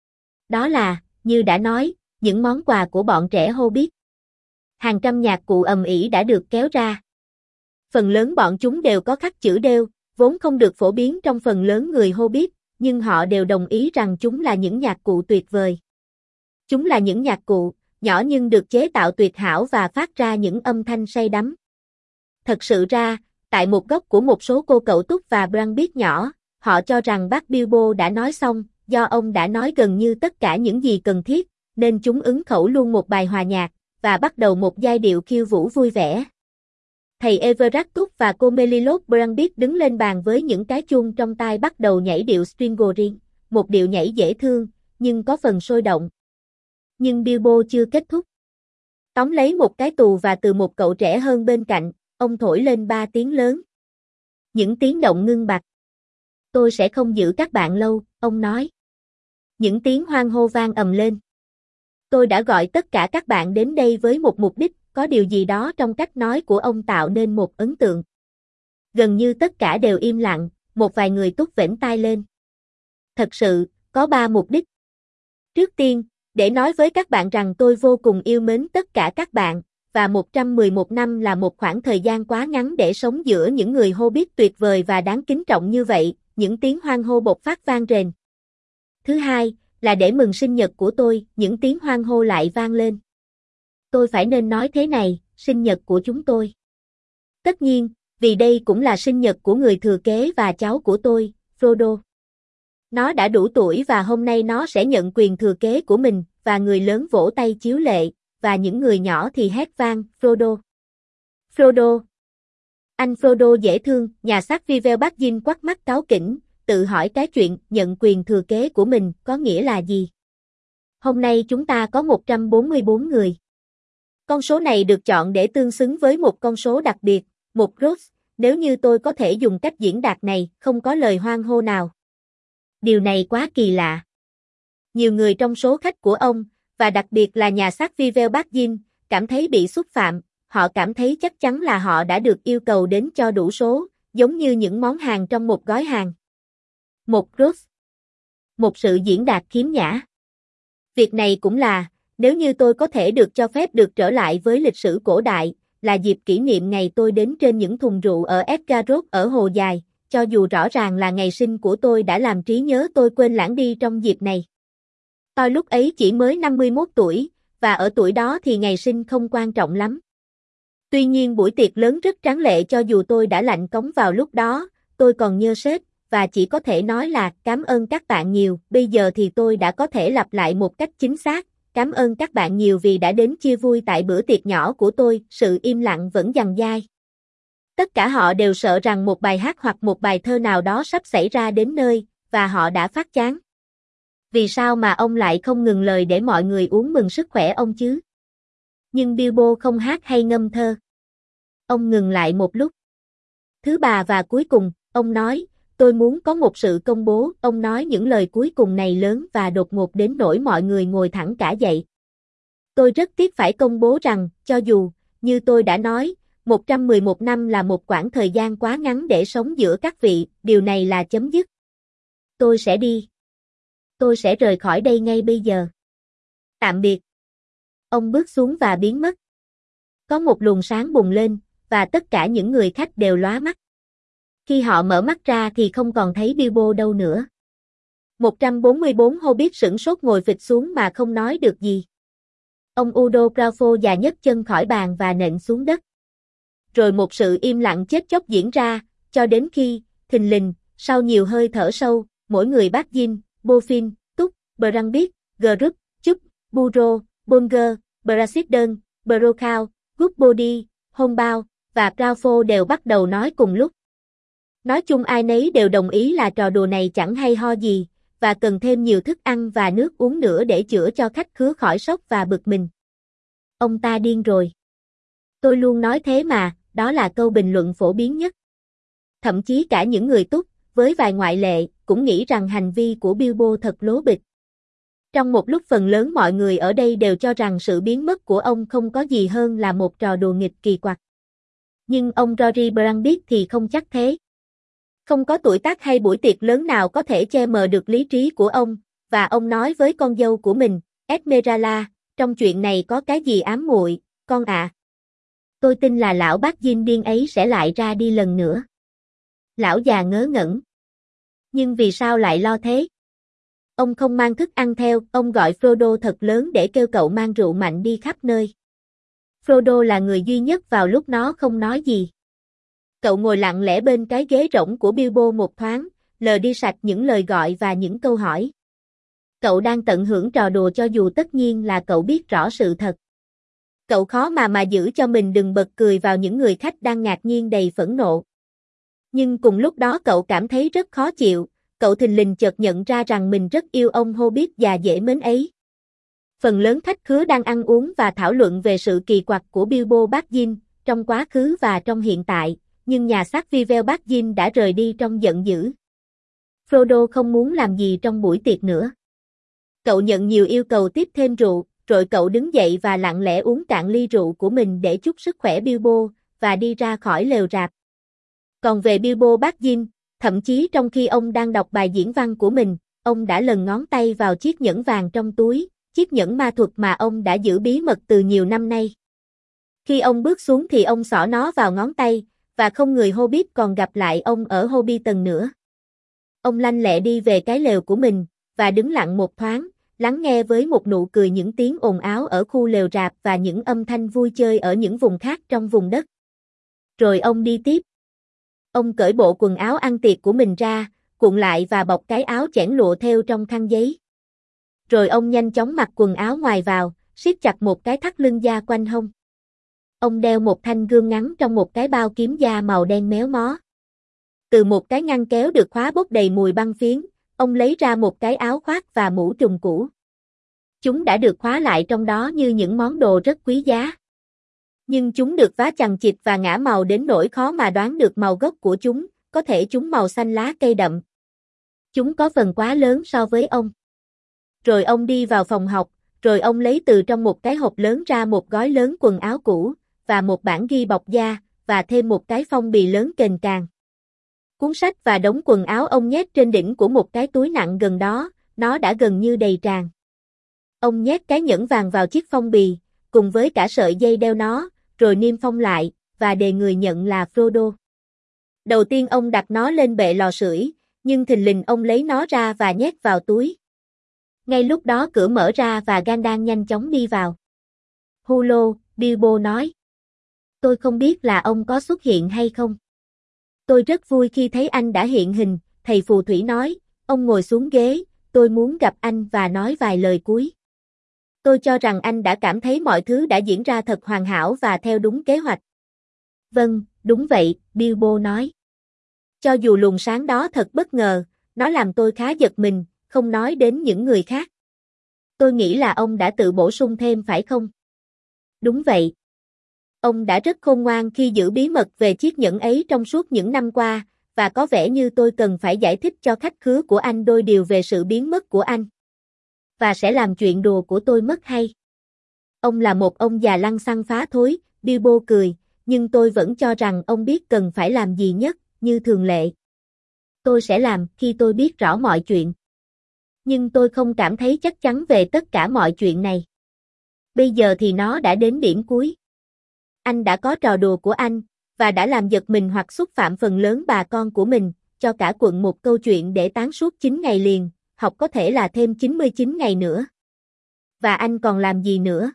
Đó là, như đã nói, những món quà của bọn trẻ Hobbit. Hàng trăm nhạc cụ ầm ĩ đã được kéo ra. Phần lớn bọn chúng đều có khắc chữ đêu, vốn không được phổ biến trong phần lớn người Hobbit, nhưng họ đều đồng ý rằng chúng là những nhạc cụ tuyệt vời. Chúng là những nhạc cụ, nhỏ nhưng được chế tạo tuyệt hảo và phát ra những âm thanh say đắm. Thật sự ra, tại một góc của một số cô cậu Túc và Brambit nhỏ, họ cho rằng bác Bilbo đã nói xong, do ông đã nói gần như tất cả những gì cần thiết, nên chúng ứng khẩu luôn một bài hòa nhạc, và bắt đầu một giai điệu khiêu vũ vui vẻ. Thầy Everard Túc và cô Melilot Brambit đứng lên bàn với những cái chuông trong tai bắt đầu nhảy điệu Stringorin, một điệu nhảy dễ thương, nhưng có phần sôi động. Nhưng Bilbo chưa kết thúc. Tóm lấy một cái tù và từ một cậu trẻ hơn bên cạnh, ông thổi lên 3 tiếng lớn. Những tiếng động ngưng bặt. Tôi sẽ không giữ các bạn lâu, ông nói. Những tiếng hoan hô vang ầm lên. Tôi đã gọi tất cả các bạn đến đây với một mục đích, có điều gì đó trong cách nói của ông tạo nên một ấn tượng. Gần như tất cả đều im lặng, một vài người túc vểnh tai lên. Thật sự, có 3 mục đích. Trước tiên, để nói với các bạn rằng tôi vô cùng yêu mến tất cả các bạn, và 111 năm là một khoảng thời gian quá ngắn để sống giữa những người Hobbit tuyệt vời và đáng kính trọng như vậy, những tiếng hoan hô bộc phát vang rền. Thứ hai, là để mừng sinh nhật của tôi, những tiếng hoan hô lại vang lên. Tôi phải nên nói thế này, sinh nhật của chúng tôi. Tất nhiên, vì đây cũng là sinh nhật của người thừa kế và cháu của tôi, Frodo. Nó đã đủ tuổi và hôm nay nó sẽ nhận quyền thừa kế của mình, và người lớn vỗ tay chiếu lệ, và những người nhỏ thì hét vang, Frodo. Frodo. Anh Frodo dễ thương, nhà xác Vivel Bác Jin quắt mắt cáu kỉnh, tự hỏi cái chuyện nhận quyền thừa kế của mình có nghĩa là gì. Hôm nay chúng ta có 144 người. Con số này được chọn để tương xứng với một con số đặc biệt, một Ross, nếu như tôi có thể dùng cách diễn đạt này, không có lời hoan hô nào. Điều này quá kỳ lạ. Nhiều người trong số khách của ông, và đặc biệt là nhà xác Vivel Bác Jin, cảm thấy bị xúc phạm, họ cảm thấy chắc chắn là họ đã được yêu cầu đến cho đủ số, giống như những món hàng trong một gói hàng. Một Ross. Một sự diễn đạt khiếm nhã. Việc này cũng là, nếu như tôi có thể được cho phép được trở lại với lịch sử cổ đại, là dịp kỷ niệm ngày tôi đến trên những thùng rượu ở Esgaroth ở Hồ Dài, cho dù rõ ràng là ngày sinh của tôi đã làm trí nhớ tôi quên lãng đi trong dịp này. Tôi lúc ấy chỉ mới 51 tuổi, và ở tuổi đó thì ngày sinh không quan trọng lắm. Tuy nhiên buổi tiệc lớn rất tráng lệ cho dù tôi đã lạnh cống vào lúc đó, tôi còn nhớ sết, và chỉ có thể nói là cảm ơn các bạn nhiều, bây giờ thì tôi đã có thể lặp lại một cách chính xác, cảm ơn các bạn nhiều vì đã đến chia vui tại bữa tiệc nhỏ của tôi, sự im lặng vẫn dằng dai. Tất cả họ đều sợ rằng một bài hát hoặc một bài thơ nào đó sắp xảy ra đến nơi, và họ đã phát chán. Vì sao mà ông lại không ngừng lời để mọi người uống mừng sức khỏe ông chứ? Nhưng Bilbo không hát hay ngâm thơ. Ông ngừng lại một lúc. Thứ ba và cuối cùng, ông nói, tôi muốn có một sự công bố. Ông nói những lời cuối cùng này lớn và đột ngột đến nỗi mọi người ngồi thẳng cả dậy. Tôi rất tiếc phải công bố rằng, cho dù, như tôi đã nói, 111 năm là một quãng thời gian quá ngắn để sống giữa các vị, điều này là chấm dứt. Tôi sẽ đi. Tôi sẽ rời khỏi đây ngay bây giờ. Tạm biệt. Ông bước xuống và biến mất. Có một luồng sáng bùng lên, và tất cả những người khách đều lóa mắt. Khi họ mở mắt ra thì không còn thấy Bilbo đâu nữa. 144 Hobbit sửng sốt ngồi phịch xuống mà không nói được gì. Ông Udo Graufor già nhấc chân khỏi bàn và nện xuống đất. Rồi một sự im lặng chết chóc diễn ra, cho đến khi, thình lình, sau nhiều hơi thở sâu, mỗi người Bác Jin, Bofin, Túc, Brambit, Group, Chup, Burro, Bolger, Brasidon, Brokhao, Goodbody, Hongbao và Graufor đều bắt đầu nói cùng lúc. Nói chung ai nấy đều đồng ý là trò đùa này chẳng hay ho gì, và cần thêm nhiều thức ăn và nước uống nữa để chữa cho khách khứa khỏi sốc và bực mình. Ông ta điên rồi. Tôi luôn nói thế mà, đó là câu bình luận phổ biến nhất. Thậm chí cả những người Túc, với vài ngoại lệ, cũng nghĩ rằng hành vi của Bilbo thật lố bịch. Trong một lúc phần lớn mọi người ở đây đều cho rằng sự biến mất của ông không có gì hơn là một trò đùa nghịch kỳ quặc. Nhưng ông Rory Brambit thì không chắc thế. Không có tuổi tác hay buổi tiệc lớn nào có thể che mờ được lý trí của ông, và ông nói với con dâu của mình, Esmeralda, trong chuyện này có cái gì ám muội, con ạ. Tôi tin là lão bác Jin điên ấy sẽ lại ra đi lần nữa. Lão già ngớ ngẩn. Nhưng vì sao lại lo thế? Ông không mang thức ăn theo, ông gọi Frodo thật lớn để kêu cậu mang rượu mạnh đi khắp nơi. Frodo là người duy nhất vào lúc nó không nói gì. Cậu ngồi lặng lẽ bên cái ghế rỗng của Bilbo một thoáng, lờ đi sạch những lời gọi và những câu hỏi. Cậu đang tận hưởng trò đùa cho dù tất nhiên là cậu biết rõ sự thật. Cậu khó mà giữ cho mình đừng bật cười vào những người khách đang ngạc nhiên đầy phẫn nộ. Nhưng cùng lúc đó cậu cảm thấy rất khó chịu, cậu thình lình chợt nhận ra rằng mình rất yêu ông Hobbit già dễ mến ấy. Phần lớn khách khứa đang ăn uống và thảo luận về sự kỳ quặc của Bilbo Baggins, trong quá khứ và trong hiện tại, nhưng nhà xác Vivel Baggins đã rời đi trong giận dữ. Frodo không muốn làm gì trong buổi tiệc nữa. Cậu nhận nhiều yêu cầu tiếp thêm rượu, rồi cậu đứng dậy và lặng lẽ uống cạn ly rượu của mình để chúc sức khỏe Bilbo, và đi ra khỏi lều rạp. Còn về Bilbo Baggins, thậm chí trong khi ông đang đọc bài diễn văn của mình, ông đã lần ngón tay vào chiếc nhẫn vàng trong túi, chiếc nhẫn ma thuật mà ông đã giữ bí mật từ nhiều năm nay. Khi ông bước xuống thì ông xỏ nó vào ngón tay, và không người Hobbit còn gặp lại ông ở Hobbiton nữa. Ông lanh lẹ đi về cái lều của mình, và đứng lặng một thoáng, lắng nghe với một nụ cười những tiếng ồn ào ở khu lều rạp và những âm thanh vui chơi ở những vùng khác trong vùng đất. Rồi ông đi tiếp. Ông cởi bộ quần áo ăn tiệc của mình ra, cuộn lại và bọc cái áo chẽn lụa thêu trong khăn giấy. Rồi ông nhanh chóng mặc quần áo ngoài vào, siết chặt một cái thắt lưng da quanh hông. Ông đeo một thanh gươm ngắn trong một cái bao kiếm da màu đen méo mó. Từ một cái ngăn kéo được khóa bốc đầy mùi băng phiến, ông lấy ra một cái áo khoác và mũ trùm cũ. Chúng đã được khóa lại trong đó như những món đồ rất quý giá. Nhưng chúng được vá chằng chịt và ngả màu đến nỗi khó mà đoán được màu gốc của chúng, có thể chúng màu xanh lá cây đậm. Chúng có phần quá lớn so với ông. Rồi ông đi vào phòng học, rồi ông lấy từ trong một cái hộp lớn ra một gói lớn quần áo cũ, và một bản ghi bọc da, và thêm một cái phong bì lớn kềnh càng. Cuốn sách và đống quần áo ông nhét trên đỉnh của một cái túi nặng gần đó, nó đã gần như đầy tràn. Ông nhét cái nhẫn vàng vào chiếc phong bì, cùng với cả sợi dây đeo nó, rồi niêm phong lại, và đề người nhận là Frodo. Đầu tiên ông đặt nó lên bệ lò sưởi, nhưng thình lình ông lấy nó ra và nhét vào túi. Ngay lúc đó cửa mở ra và Gandalf nhanh chóng đi vào. Hulo, Bilbo nói. Tôi không biết là ông có xuất hiện hay không. Tôi rất vui khi thấy anh đã hiện hình, thầy phù thủy nói, ông ngồi xuống ghế, tôi muốn gặp anh và nói vài lời cuối. Tôi cho rằng anh đã cảm thấy mọi thứ đã diễn ra thật hoàn hảo và theo đúng kế hoạch. Vâng, đúng vậy, Bilbo nói. Cho dù luồng sáng đó thật bất ngờ, nó làm tôi khá giật mình, không nói đến những người khác. Tôi nghĩ là ông đã tự bổ sung thêm phải không? Đúng vậy. Ông đã rất khôn ngoan khi giữ bí mật về chiếc nhẫn ấy trong suốt những năm qua, và có vẻ như tôi cần phải giải thích cho khách khứa của anh đôi điều về sự biến mất của anh. Và sẽ làm chuyện đùa của tôi mất hay. Ông là một ông già lăng xăng phá thối, Bilbo cười, nhưng tôi vẫn cho rằng ông biết cần phải làm gì nhất, như thường lệ. Tôi sẽ làm khi tôi biết rõ mọi chuyện. Nhưng tôi không cảm thấy chắc chắn về tất cả mọi chuyện này. Bây giờ thì nó đã đến điểm cuối. Anh đã có trò đùa của anh, và đã làm giật mình hoặc xúc phạm phần lớn bà con của mình, cho cả quận một câu chuyện để tán suốt 9 ngày liền, học có thể là thêm 99 ngày nữa. Và anh còn làm gì nữa?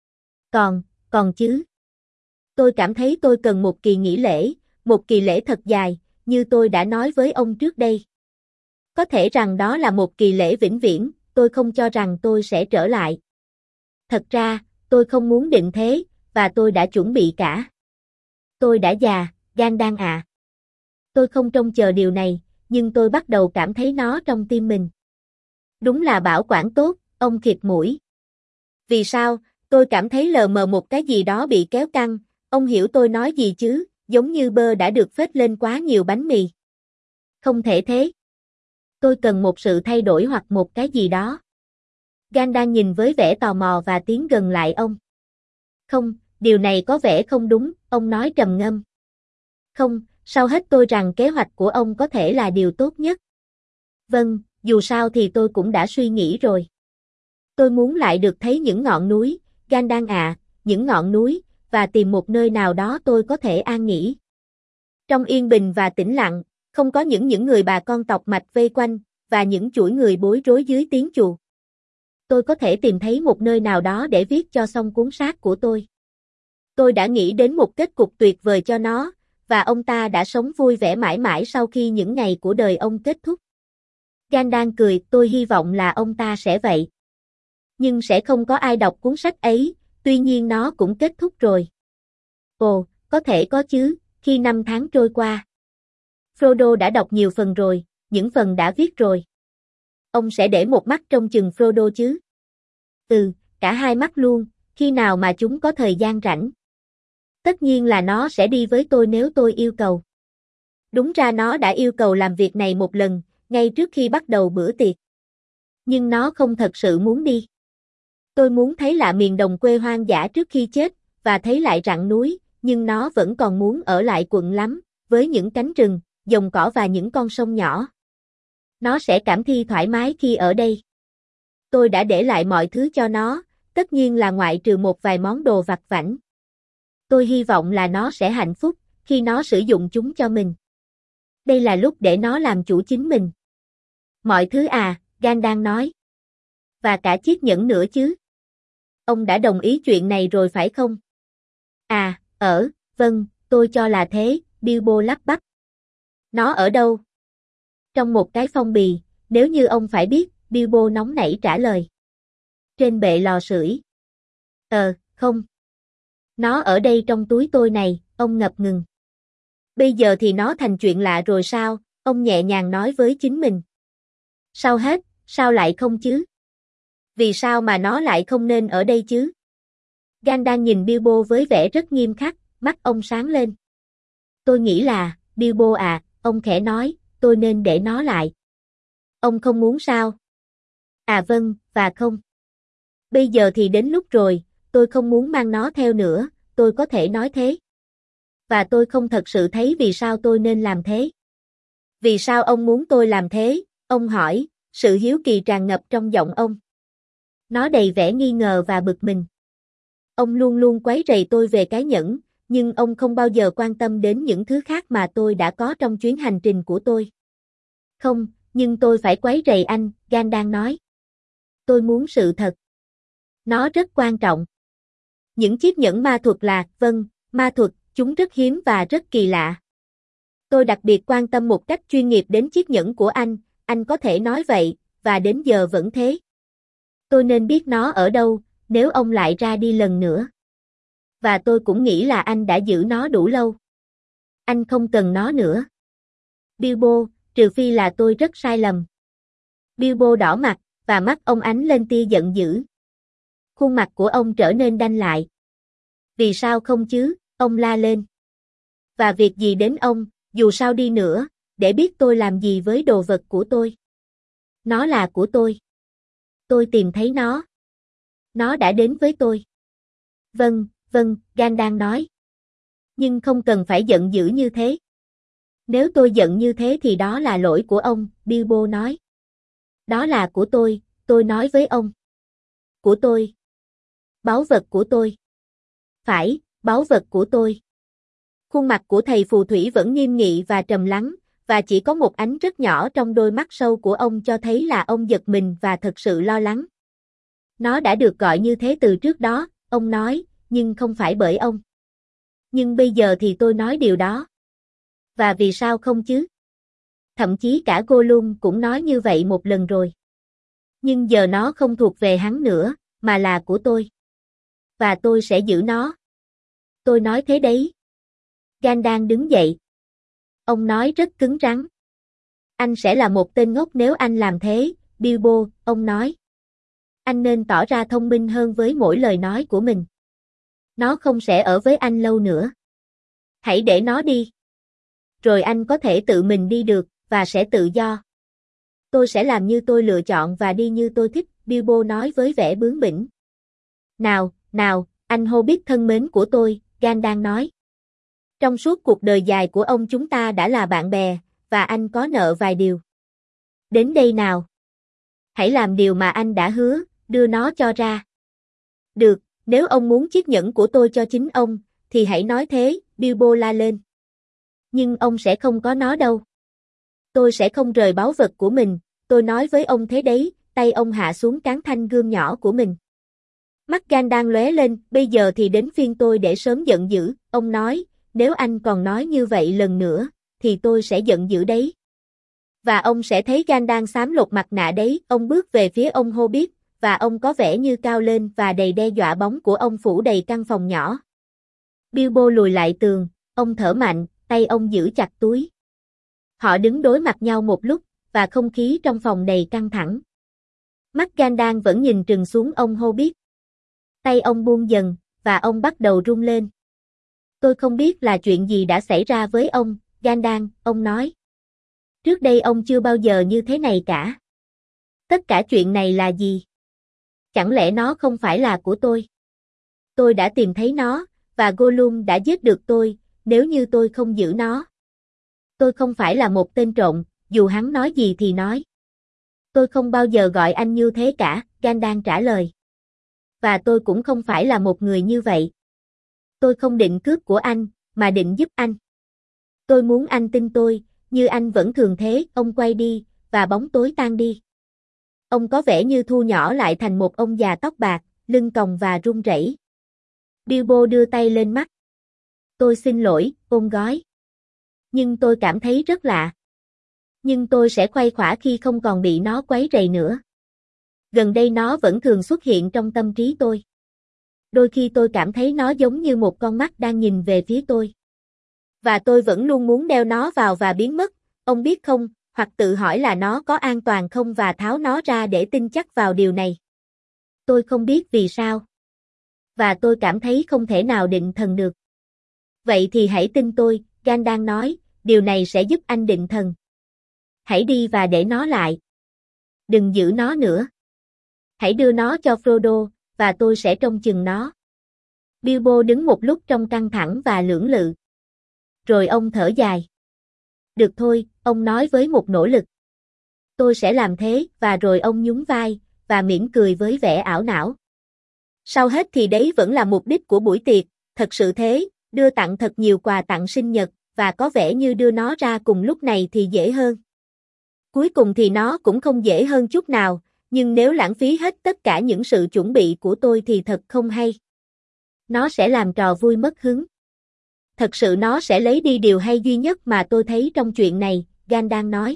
Còn chứ. Tôi cảm thấy tôi cần một kỳ lễ thật dài, như tôi đã nói với ông trước đây. Có thể rằng đó là một kỳ lễ vĩnh viễn, tôi không cho rằng tôi sẽ trở lại. Thật ra, tôi không muốn định thế, và tôi đã chuẩn bị cả. Tôi đã già, Gandalf ạ. Tôi không trông chờ điều này, nhưng tôi bắt đầu cảm thấy nó trong tim mình. Đúng là bảo quản tốt, ông khịt mũi. Vì sao, tôi cảm thấy lờ mờ một cái gì đó bị kéo căng, ông hiểu tôi nói gì chứ, giống như bơ đã được phết lên quá nhiều bánh mì. Không thể thế. Tôi cần một sự thay đổi hoặc một cái gì đó. Gandalf nhìn với vẻ tò mò và tiến gần lại ông. Không, điều này có vẻ không đúng, ông nói trầm ngâm. Không, sau hết tôi rằng kế hoạch của ông có thể là điều tốt nhất. Vâng, dù sao thì tôi cũng đã suy nghĩ rồi. Tôi muốn lại được thấy những ngọn núi, Gandalf ạ, những ngọn núi, và tìm một nơi nào đó tôi có thể an nghỉ. Trong yên bình và tĩnh lặng, không có những người bà con tộc mạch vây quanh, và những chuỗi người bối rối dưới tiếng chù. Tôi có thể tìm thấy một nơi nào đó để viết cho xong cuốn sách của tôi. Tôi đã nghĩ đến một kết cục tuyệt vời cho nó, và ông ta đã sống vui vẻ mãi mãi sau khi những ngày của đời ông kết thúc. Gandalf cười, tôi hy vọng là ông ta sẽ vậy. Nhưng sẽ không có ai đọc cuốn sách ấy, tuy nhiên nó cũng kết thúc rồi. Ồ, có thể có chứ, khi 5 tháng trôi qua. Frodo đã đọc nhiều phần rồi, những phần đã viết rồi. Ông sẽ để một mắt trông chừng Frodo chứ? Cả hai mắt luôn, khi nào mà chúng có thời gian rảnh. Tất nhiên là nó sẽ đi với tôi nếu tôi yêu cầu. Đúng ra nó đã yêu cầu làm việc này một lần, ngay trước khi bắt đầu bữa tiệc. Nhưng nó không thật sự muốn đi. Tôi muốn thấy lạ miền đồng quê hoang dã trước khi chết, và thấy lại rặng núi, nhưng nó vẫn còn muốn ở lại quận lắm, với những cánh rừng, dòng cỏ và những con sông nhỏ. Nó sẽ cảm thấy thoải mái khi ở đây. Tôi đã để lại mọi thứ cho nó, tất nhiên là ngoại trừ một vài món đồ vặt vãnh. Tôi hy vọng là nó sẽ hạnh phúc, khi nó sử dụng chúng cho mình. Đây là lúc để nó làm chủ chính mình. Mọi thứ à, Gandalf nói. Và cả chiếc nhẫn nữa chứ. Ông đã đồng ý chuyện này rồi phải không? À, vâng, tôi cho là thế, Bilbo lắp bắp. Nó ở đâu? Trong một cái phong bì, nếu như ông phải biết, Bilbo nóng nảy trả lời. Trên bệ lò sưởi. Không. Nó ở đây trong túi tôi này, ông ngập ngừng. Bây giờ thì nó thành chuyện lạ rồi sao, ông nhẹ nhàng nói với chính mình. Sao hết, sao lại không chứ? Vì sao mà nó lại không nên ở đây chứ? Gandalf nhìn Bilbo với vẻ rất nghiêm khắc, mắt ông sáng lên. Tôi nghĩ là, Bilbo à, ông khẽ nói, tôi nên để nó lại. Ông không muốn sao? À vâng, và không. Bây giờ thì đến lúc rồi, tôi không muốn mang nó theo nữa, tôi có thể nói thế. Và tôi không thật sự thấy vì sao tôi nên làm thế. Vì sao ông muốn tôi làm thế? Ông hỏi, sự hiếu kỳ tràn ngập trong giọng ông. Nó đầy vẻ nghi ngờ và bực mình. Ông luôn luôn quấy rầy tôi về cái nhẫn, nhưng ông không bao giờ quan tâm đến những thứ khác mà tôi đã có trong chuyến hành trình của tôi. Không, nhưng tôi phải quấy rầy anh, Gandalf nói. Tôi muốn sự thật. Nó rất quan trọng. Những chiếc nhẫn ma thuật là, vâng, ma thuật, chúng rất hiếm và rất kỳ lạ. Tôi đặc biệt quan tâm một cách chuyên nghiệp đến chiếc nhẫn của anh có thể nói vậy, và đến giờ vẫn thế. Tôi nên biết nó ở đâu, nếu ông lại ra đi lần nữa. Và tôi cũng nghĩ là anh đã giữ nó đủ lâu. Anh không cần nó nữa. Bilbo, trừ phi là tôi rất sai lầm. Bilbo đỏ mặt, và mắt ông ánh lên tia giận dữ. Khuôn mặt của ông trở nên đanh lại. Vì sao không chứ, ông la lên. Và việc gì đến ông, dù sao đi nữa, để biết tôi làm gì với đồ vật của tôi. Nó là của tôi. Tôi tìm thấy nó. Nó đã đến với tôi. Vâng, Gandalf nói. Nhưng không cần phải giận dữ như thế. Nếu tôi giận như thế thì đó là lỗi của ông, Bilbo nói. Đó là của tôi nói với ông. Của tôi. Báu vật của tôi. Phải, báu vật của tôi. Khuôn mặt của thầy phù thủy vẫn nghiêm nghị và trầm lắng, và chỉ có một ánh rất nhỏ trong đôi mắt sâu của ông cho thấy là ông giật mình và thật sự lo lắng. Nó đã được gọi như thế từ trước đó, ông nói, nhưng không phải bởi ông. Nhưng bây giờ thì tôi nói điều đó. Và vì sao không chứ? Thậm chí cả Gollum cũng nói như vậy một lần rồi. Nhưng giờ nó không thuộc về hắn nữa, mà là của tôi. Và tôi sẽ giữ nó. Tôi nói thế đấy. Gandalf đứng dậy. Ông nói rất cứng rắn. Anh sẽ là một tên ngốc nếu anh làm thế, Bilbo, ông nói. Anh nên tỏ ra thông minh hơn với mỗi lời nói của mình. Nó không sẽ ở với anh lâu nữa. Hãy để nó đi. Rồi anh có thể tự mình đi được, và sẽ tự do. Tôi sẽ làm như tôi lựa chọn và đi như tôi thích, Bilbo nói với vẻ bướng bỉnh. Nào, anh Hobbit thân mến của tôi, Gandalf nói. Trong suốt cuộc đời dài của ông chúng ta đã là bạn bè, và anh có nợ vài điều. Đến đây nào. Hãy làm điều mà anh đã hứa, đưa nó cho ra. Được, nếu ông muốn chiếc nhẫn của tôi cho chính ông, thì hãy nói thế, Bilbo la lên. Nhưng ông sẽ không có nó đâu. Tôi sẽ không rời báu vật của mình, tôi nói với ông thế đấy, tay ông hạ xuống cán thanh gươm nhỏ của mình. Mắt Gandalf lóe lên, bây giờ thì đến phiên tôi để sớm giận dữ, ông nói, nếu anh còn nói như vậy lần nữa, thì tôi sẽ giận dữ đấy. Và ông sẽ thấy Gandalf xám lột mặt nạ đấy, ông bước về phía ông Hobbit, và ông có vẻ như cao lên và đầy đe dọa bóng của ông phủ đầy căn phòng nhỏ. Bilbo lùi lại tường, ông thở mạnh, tay ông giữ chặt túi. Họ đứng đối mặt nhau một lúc, và không khí trong phòng đầy căng thẳng. Mắt Gandalf vẫn nhìn trừng xuống ông Hobbit. Tay ông buông dần, và ông bắt đầu run lên. Tôi không biết là chuyện gì đã xảy ra với ông, Gandalf, ông nói. Trước đây ông chưa bao giờ như thế này cả. Tất cả chuyện này là gì? Chẳng lẽ nó không phải là của tôi? Tôi đã tìm thấy nó, và Gollum đã giết được tôi, nếu như tôi không giữ nó. Tôi không phải là một tên trộm, dù hắn nói gì thì nói. Tôi không bao giờ gọi anh như thế cả, Gandalf trả lời. Và tôi cũng không phải là một người như vậy. Tôi không định cướp của anh, mà định giúp anh. Tôi muốn anh tin tôi, như anh vẫn thường thế, ông quay đi, và bóng tối tan đi. Ông có vẻ như thu nhỏ lại thành một ông già tóc bạc, lưng còng và run rẩy. Bilbo đưa tay lên mắt. Tôi xin lỗi, ôm gói. Nhưng tôi cảm thấy rất lạ. Nhưng tôi sẽ khuây khỏa khi không còn bị nó quấy rầy nữa. Gần đây nó vẫn thường xuất hiện trong tâm trí tôi. Đôi khi tôi cảm thấy nó giống như một con mắt đang nhìn về phía tôi. Và tôi vẫn luôn muốn đeo nó vào và biến mất, ông biết không, hoặc tự hỏi là nó có an toàn không và tháo nó ra để tin chắc vào điều này. Tôi không biết vì sao. Và tôi cảm thấy không thể nào định thần được. Vậy thì hãy tin tôi, Gandalf nói, điều này sẽ giúp anh định thần. Hãy đi và để nó lại. Đừng giữ nó nữa. Hãy đưa nó cho Frodo, và tôi sẽ trông chừng nó. Bilbo đứng một lúc trong căng thẳng và lưỡng lự. Rồi ông thở dài. Được thôi, ông nói với một nỗ lực. Tôi sẽ làm thế, và rồi ông nhún vai, và mỉm cười với vẻ ảo não. Sau hết thì đấy vẫn là mục đích của buổi tiệc, thật sự thế, đưa tặng thật nhiều quà tặng sinh nhật, và có vẻ như đưa nó ra cùng lúc này thì dễ hơn. Cuối cùng thì nó cũng không dễ hơn chút nào, nhưng nếu lãng phí hết tất cả những sự chuẩn bị của tôi thì thật không hay. Nó sẽ làm trò vui mất hứng. Thật sự nó sẽ lấy đi điều hay duy nhất mà tôi thấy trong chuyện này, Gandalf nói.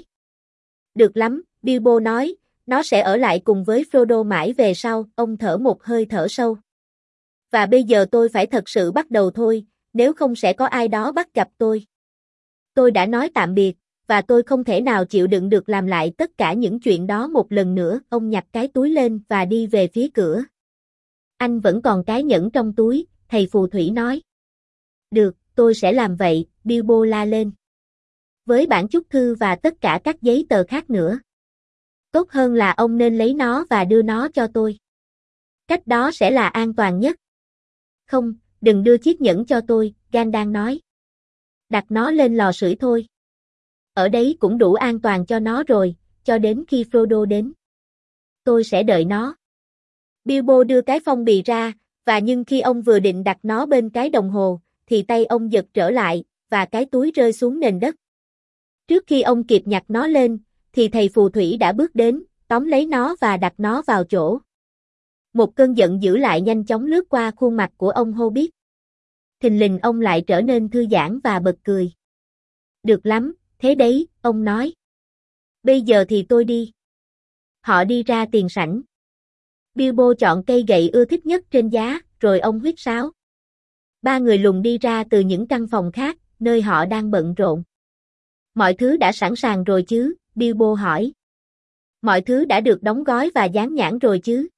Được lắm, Bilbo nói, nó sẽ ở lại cùng với Frodo mãi về sau, ông thở một hơi thở sâu. Và bây giờ tôi phải thật sự bắt đầu thôi, nếu không sẽ có ai đó bắt gặp tôi. Tôi đã nói tạm biệt, và tôi không thể nào chịu đựng được làm lại tất cả những chuyện đó một lần nữa. Ông nhặt cái túi lên và đi về phía cửa. Anh vẫn còn cái nhẫn trong túi, thầy phù thủy nói. Được, tôi sẽ làm vậy, Bilbo la lên. Với bản chúc thư và tất cả các giấy tờ khác nữa. Tốt hơn là ông nên lấy nó và đưa nó cho tôi. Cách đó sẽ là an toàn nhất. Không, đừng đưa chiếc nhẫn cho tôi, Gandalf nói. Đặt nó lên lò sưởi thôi. Ở đấy cũng đủ an toàn cho nó rồi, cho đến khi Frodo đến. Tôi sẽ đợi nó. Bilbo đưa cái phong bì ra, và nhưng khi ông vừa định đặt nó bên cái đồng hồ, thì tay ông giật trở lại, và cái túi rơi xuống nền đất. Trước khi ông kịp nhặt nó lên, thì thầy phù thủy đã bước đến, tóm lấy nó và đặt nó vào chỗ. Một cơn giận dữ lại nhanh chóng lướt qua khuôn mặt của ông Hobbit. Thình lình ông lại trở nên thư giãn và bật cười. Được lắm, thế đấy, ông nói. Bây giờ thì tôi đi. Họ đi ra tiền sảnh. Bilbo chọn cây gậy ưa thích nhất trên giá, rồi ông huýt sáo. Ba người lùn đi ra từ những căn phòng khác, nơi họ đang bận rộn. Mọi thứ đã sẵn sàng rồi chứ, Bilbo hỏi. Mọi thứ đã được đóng gói và dán nhãn rồi chứ?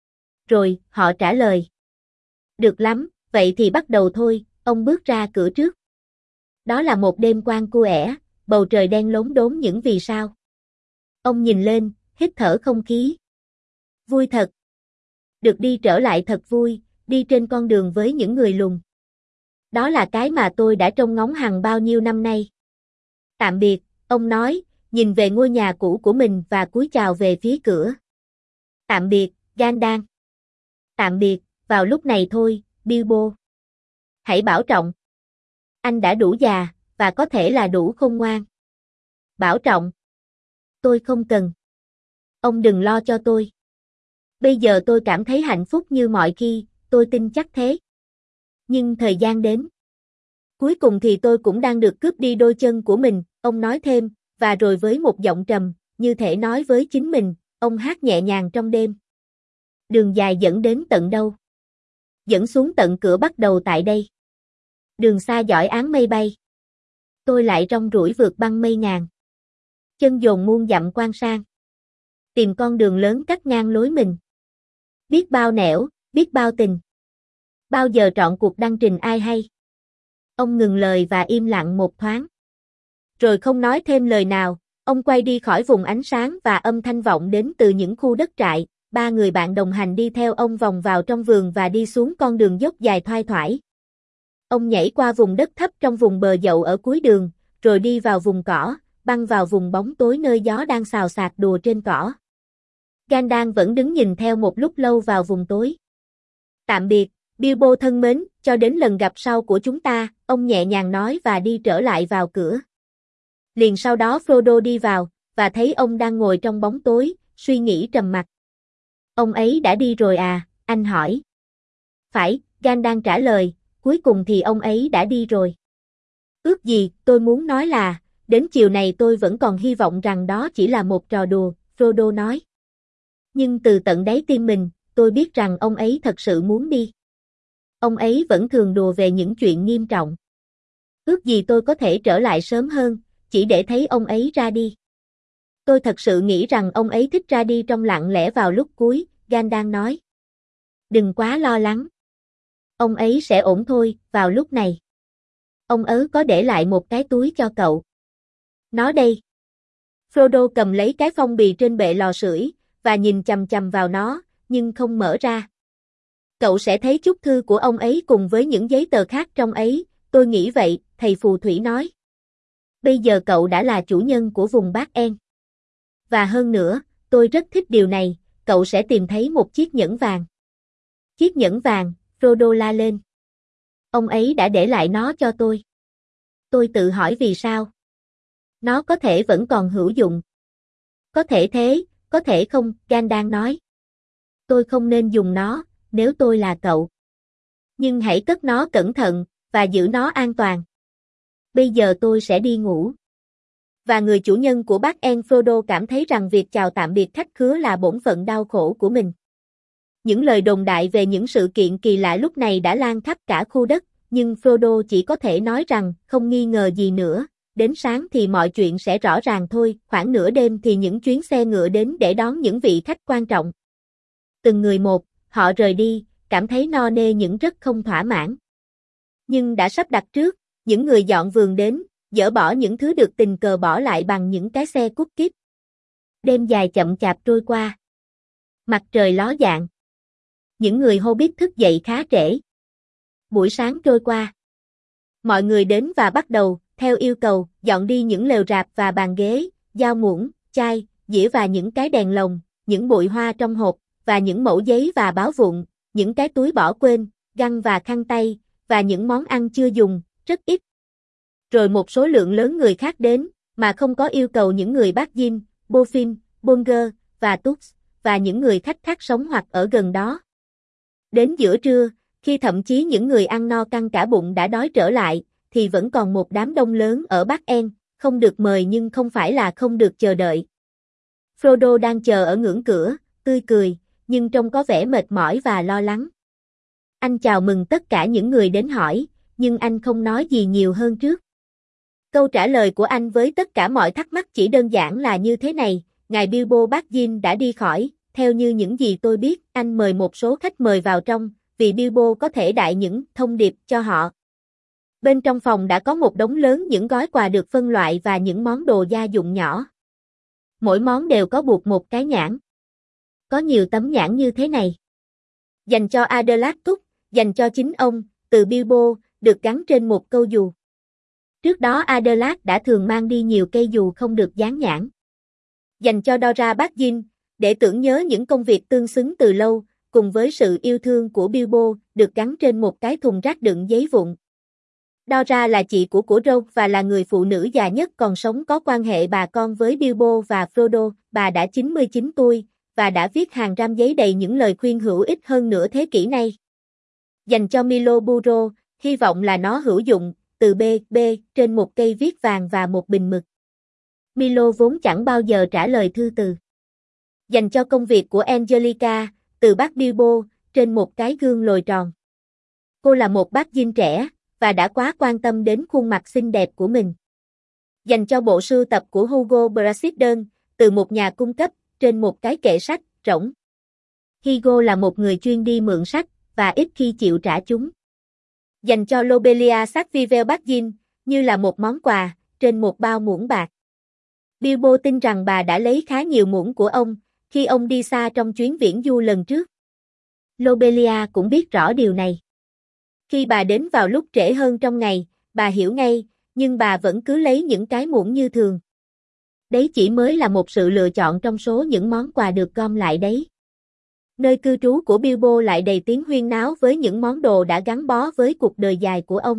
Rồi, họ trả lời. Được lắm, vậy thì bắt đầu thôi, ông bước ra cửa trước. Đó là một đêm quang cu ẻ, bầu trời đen lốm đốm những vì sao. Ông nhìn lên, hít thở không khí. Vui thật. Được đi trở lại thật vui, đi trên con đường với những người lùn. Đó là cái mà tôi đã trông ngóng hằng bao nhiêu năm nay. Tạm biệt, ông nói, nhìn về ngôi nhà cũ của mình và cúi chào về phía cửa. Tạm biệt, Gandalf. Tạm biệt, vào lúc này thôi, Bilbo. Hãy bảo trọng. Anh đã đủ già, và có thể là đủ khôn ngoan. Bảo trọng. Tôi không cần. Ông đừng lo cho tôi. Bây giờ tôi cảm thấy hạnh phúc như mọi khi, tôi tin chắc thế. Nhưng thời gian đến. Cuối cùng thì tôi cũng đang được cướp đi đôi chân của mình, ông nói thêm, và rồi với một giọng trầm, như thể nói với chính mình, ông hát nhẹ nhàng trong đêm. Đường dài dẫn đến tận đâu? Dẫn xuống tận cửa bắt đầu tại đây. Đường xa dõi áng mây bay. Tôi lại rong ruổi vượt băng mây ngàn. Chân dồn muôn dặm quan sang. Tìm con đường lớn cắt ngang lối mình. Biết bao nẻo, biết bao tình. Bao giờ trọn cuộc đăng trình ai hay? Ông ngừng lời và im lặng một thoáng. Rồi không nói thêm lời nào, ông quay đi khỏi vùng ánh sáng và âm thanh vọng đến từ những khu đất trại. Ba người bạn đồng hành đi theo ông vòng vào trong vườn và đi xuống con đường dốc dài thoai thoải. Ông nhảy qua vùng đất thấp trong vùng bờ dậu ở cuối đường, rồi đi vào vùng cỏ, băng vào vùng bóng tối nơi gió đang xào xạc đùa trên cỏ. Gandalf vẫn đứng nhìn theo một lúc lâu vào vùng tối. Tạm biệt, Bilbo thân mến, cho đến lần gặp sau của chúng ta, ông nhẹ nhàng nói và đi trở lại vào cửa. Liền sau đó Frodo đi vào, và thấy ông đang ngồi trong bóng tối, suy nghĩ trầm mặc. Ông ấy đã đi rồi à, anh hỏi. Phải, Gandalf trả lời, cuối cùng thì ông ấy đã đi rồi. Ước gì, tôi muốn nói là, đến chiều này tôi vẫn còn hy vọng rằng đó chỉ là một trò đùa, Frodo nói. Nhưng từ tận đáy tim mình, tôi biết rằng ông ấy thật sự muốn đi. Ông ấy vẫn thường đùa về những chuyện nghiêm trọng. Ước gì tôi có thể trở lại sớm hơn, chỉ để thấy ông ấy ra đi. Tôi thật sự nghĩ rằng ông ấy thích ra đi trong lặng lẽ vào lúc cuối, Gandalf nói. Đừng quá lo lắng. Ông ấy sẽ ổn thôi, vào lúc này. Ông ấy có để lại một cái túi cho cậu. Nó đây. Frodo cầm lấy cái phong bì trên bệ lò sưởi, và nhìn chằm chằm vào nó, nhưng không mở ra. Cậu sẽ thấy chúc thư của ông ấy cùng với những giấy tờ khác trong ấy, tôi nghĩ vậy, thầy phù thủy nói. Bây giờ cậu đã là chủ nhân của vùng Bát En. Và hơn nữa, tôi rất thích điều này, cậu sẽ tìm thấy một chiếc nhẫn vàng. Chiếc nhẫn vàng, Frodo la lên. Ông ấy đã để lại nó cho tôi. Tôi tự hỏi vì sao. Nó có thể vẫn còn hữu dụng. Có thể thế, có thể không, Gandalf nói. Tôi không nên dùng nó, nếu tôi là cậu. Nhưng hãy cất nó cẩn thận, và giữ nó an toàn. Bây giờ tôi sẽ đi ngủ. Và người chủ nhân của Bát En Frodo cảm thấy rằng việc chào tạm biệt khách khứa là bổn phận đau khổ của mình. Những lời đồn đại về những sự kiện kỳ lạ lúc này đã lan khắp cả khu đất, nhưng Frodo chỉ có thể nói rằng không nghi ngờ gì nữa, đến sáng thì mọi chuyện sẽ rõ ràng thôi, khoảng nửa đêm thì những chuyến xe ngựa đến để đón những vị khách quan trọng. Từng người một, họ rời đi, cảm thấy no nê nhưng rất không thỏa mãn. Nhưng đã sắp đặt trước, những người dọn vườn đến, dỡ bỏ những thứ được tình cờ bỏ lại bằng những cái xe cút kít. Đêm dài chậm chạp trôi qua. Mặt trời ló dạng. Những người Hobbit thức dậy khá trễ. Buổi sáng trôi qua. Mọi người đến và bắt đầu, theo yêu cầu, dọn đi những lều rạp và bàn ghế, dao muỗng, chai, dĩa và những cái đèn lồng, những bụi hoa trong hộp, và những mẩu giấy và báo vụn, những cái túi bỏ quên, găng và khăn tay, và những món ăn chưa dùng, rất ít. Rồi một số lượng lớn người khác đến, mà không có yêu cầu những người Bắc Dinh, Bofin, Bolger, và Tux, và những người khách khác sống hoặc ở gần đó. Đến giữa trưa, khi thậm chí những người ăn no căng cả bụng đã đói trở lại, thì vẫn còn một đám đông lớn ở Bắc En, không được mời nhưng không phải là không được chờ đợi. Frodo đang chờ ở ngưỡng cửa, tươi cười, nhưng trông có vẻ mệt mỏi và lo lắng. Anh chào mừng tất cả những người đến hỏi, nhưng anh không nói gì nhiều hơn trước. Câu trả lời của anh với tất cả mọi thắc mắc chỉ đơn giản là như thế này, ngài Bilbo Baggins đã đi khỏi, theo như những gì tôi biết, anh mời một số khách mời vào trong, vì Bilbo có thể đại những thông điệp cho họ. Bên trong phòng đã có một đống lớn những gói quà được phân loại và những món đồ gia dụng nhỏ. Mỗi món đều có buộc một cái nhãn. Có nhiều tấm nhãn như thế này. Dành cho Adelaide Túc, dành cho chính ông, từ Bilbo, được gắn trên một câu dù. Trước đó Adelaide đã thường mang đi nhiều cây dù không được dán nhãn. Dành cho Dora Baggins, để tưởng nhớ những công việc tương xứng từ lâu, cùng với sự yêu thương của Bilbo, được gắn trên một cái thùng rác đựng giấy vụn. Dora là chị của Rogue và là người phụ nữ già nhất còn sống có quan hệ bà con với Bilbo và Frodo, bà đã 99 tuổi, và đã viết hàng trăm giấy đầy những lời khuyên hữu ích hơn nửa thế kỷ nay. Dành cho Milo Burrow, hy vọng là nó hữu dụng, từ B, trên một cây viết vàng và một bình mực. Milo vốn chẳng bao giờ trả lời thư từ. Dành cho công việc của Angelica, từ bác Bilbo, trên một cái gương lồi tròn. Cô là một bác dinh trẻ, và đã quá quan tâm đến khuôn mặt xinh đẹp của mình. Dành cho bộ sưu tập của Hugo Pratt, từ một nhà cung cấp, trên một cái kệ sách, rỗng. Hugo là một người chuyên đi mượn sách, và ít khi chịu trả chúng. Dành cho Lobelia Sackville Baggins, như là một món quà, trên một bao muỗng bạc. Bilbo tin rằng bà đã lấy khá nhiều muỗng của ông, khi ông đi xa trong chuyến viễn du lần trước. Lobelia cũng biết rõ điều này. Khi bà đến vào lúc trễ hơn trong ngày, bà hiểu ngay, nhưng bà vẫn cứ lấy những cái muỗng như thường. Đấy chỉ mới là một sự lựa chọn trong số những món quà được gom lại đấy. Nơi cư trú của Bilbo lại đầy tiếng huyên náo với những món đồ đã gắn bó với cuộc đời dài của ông.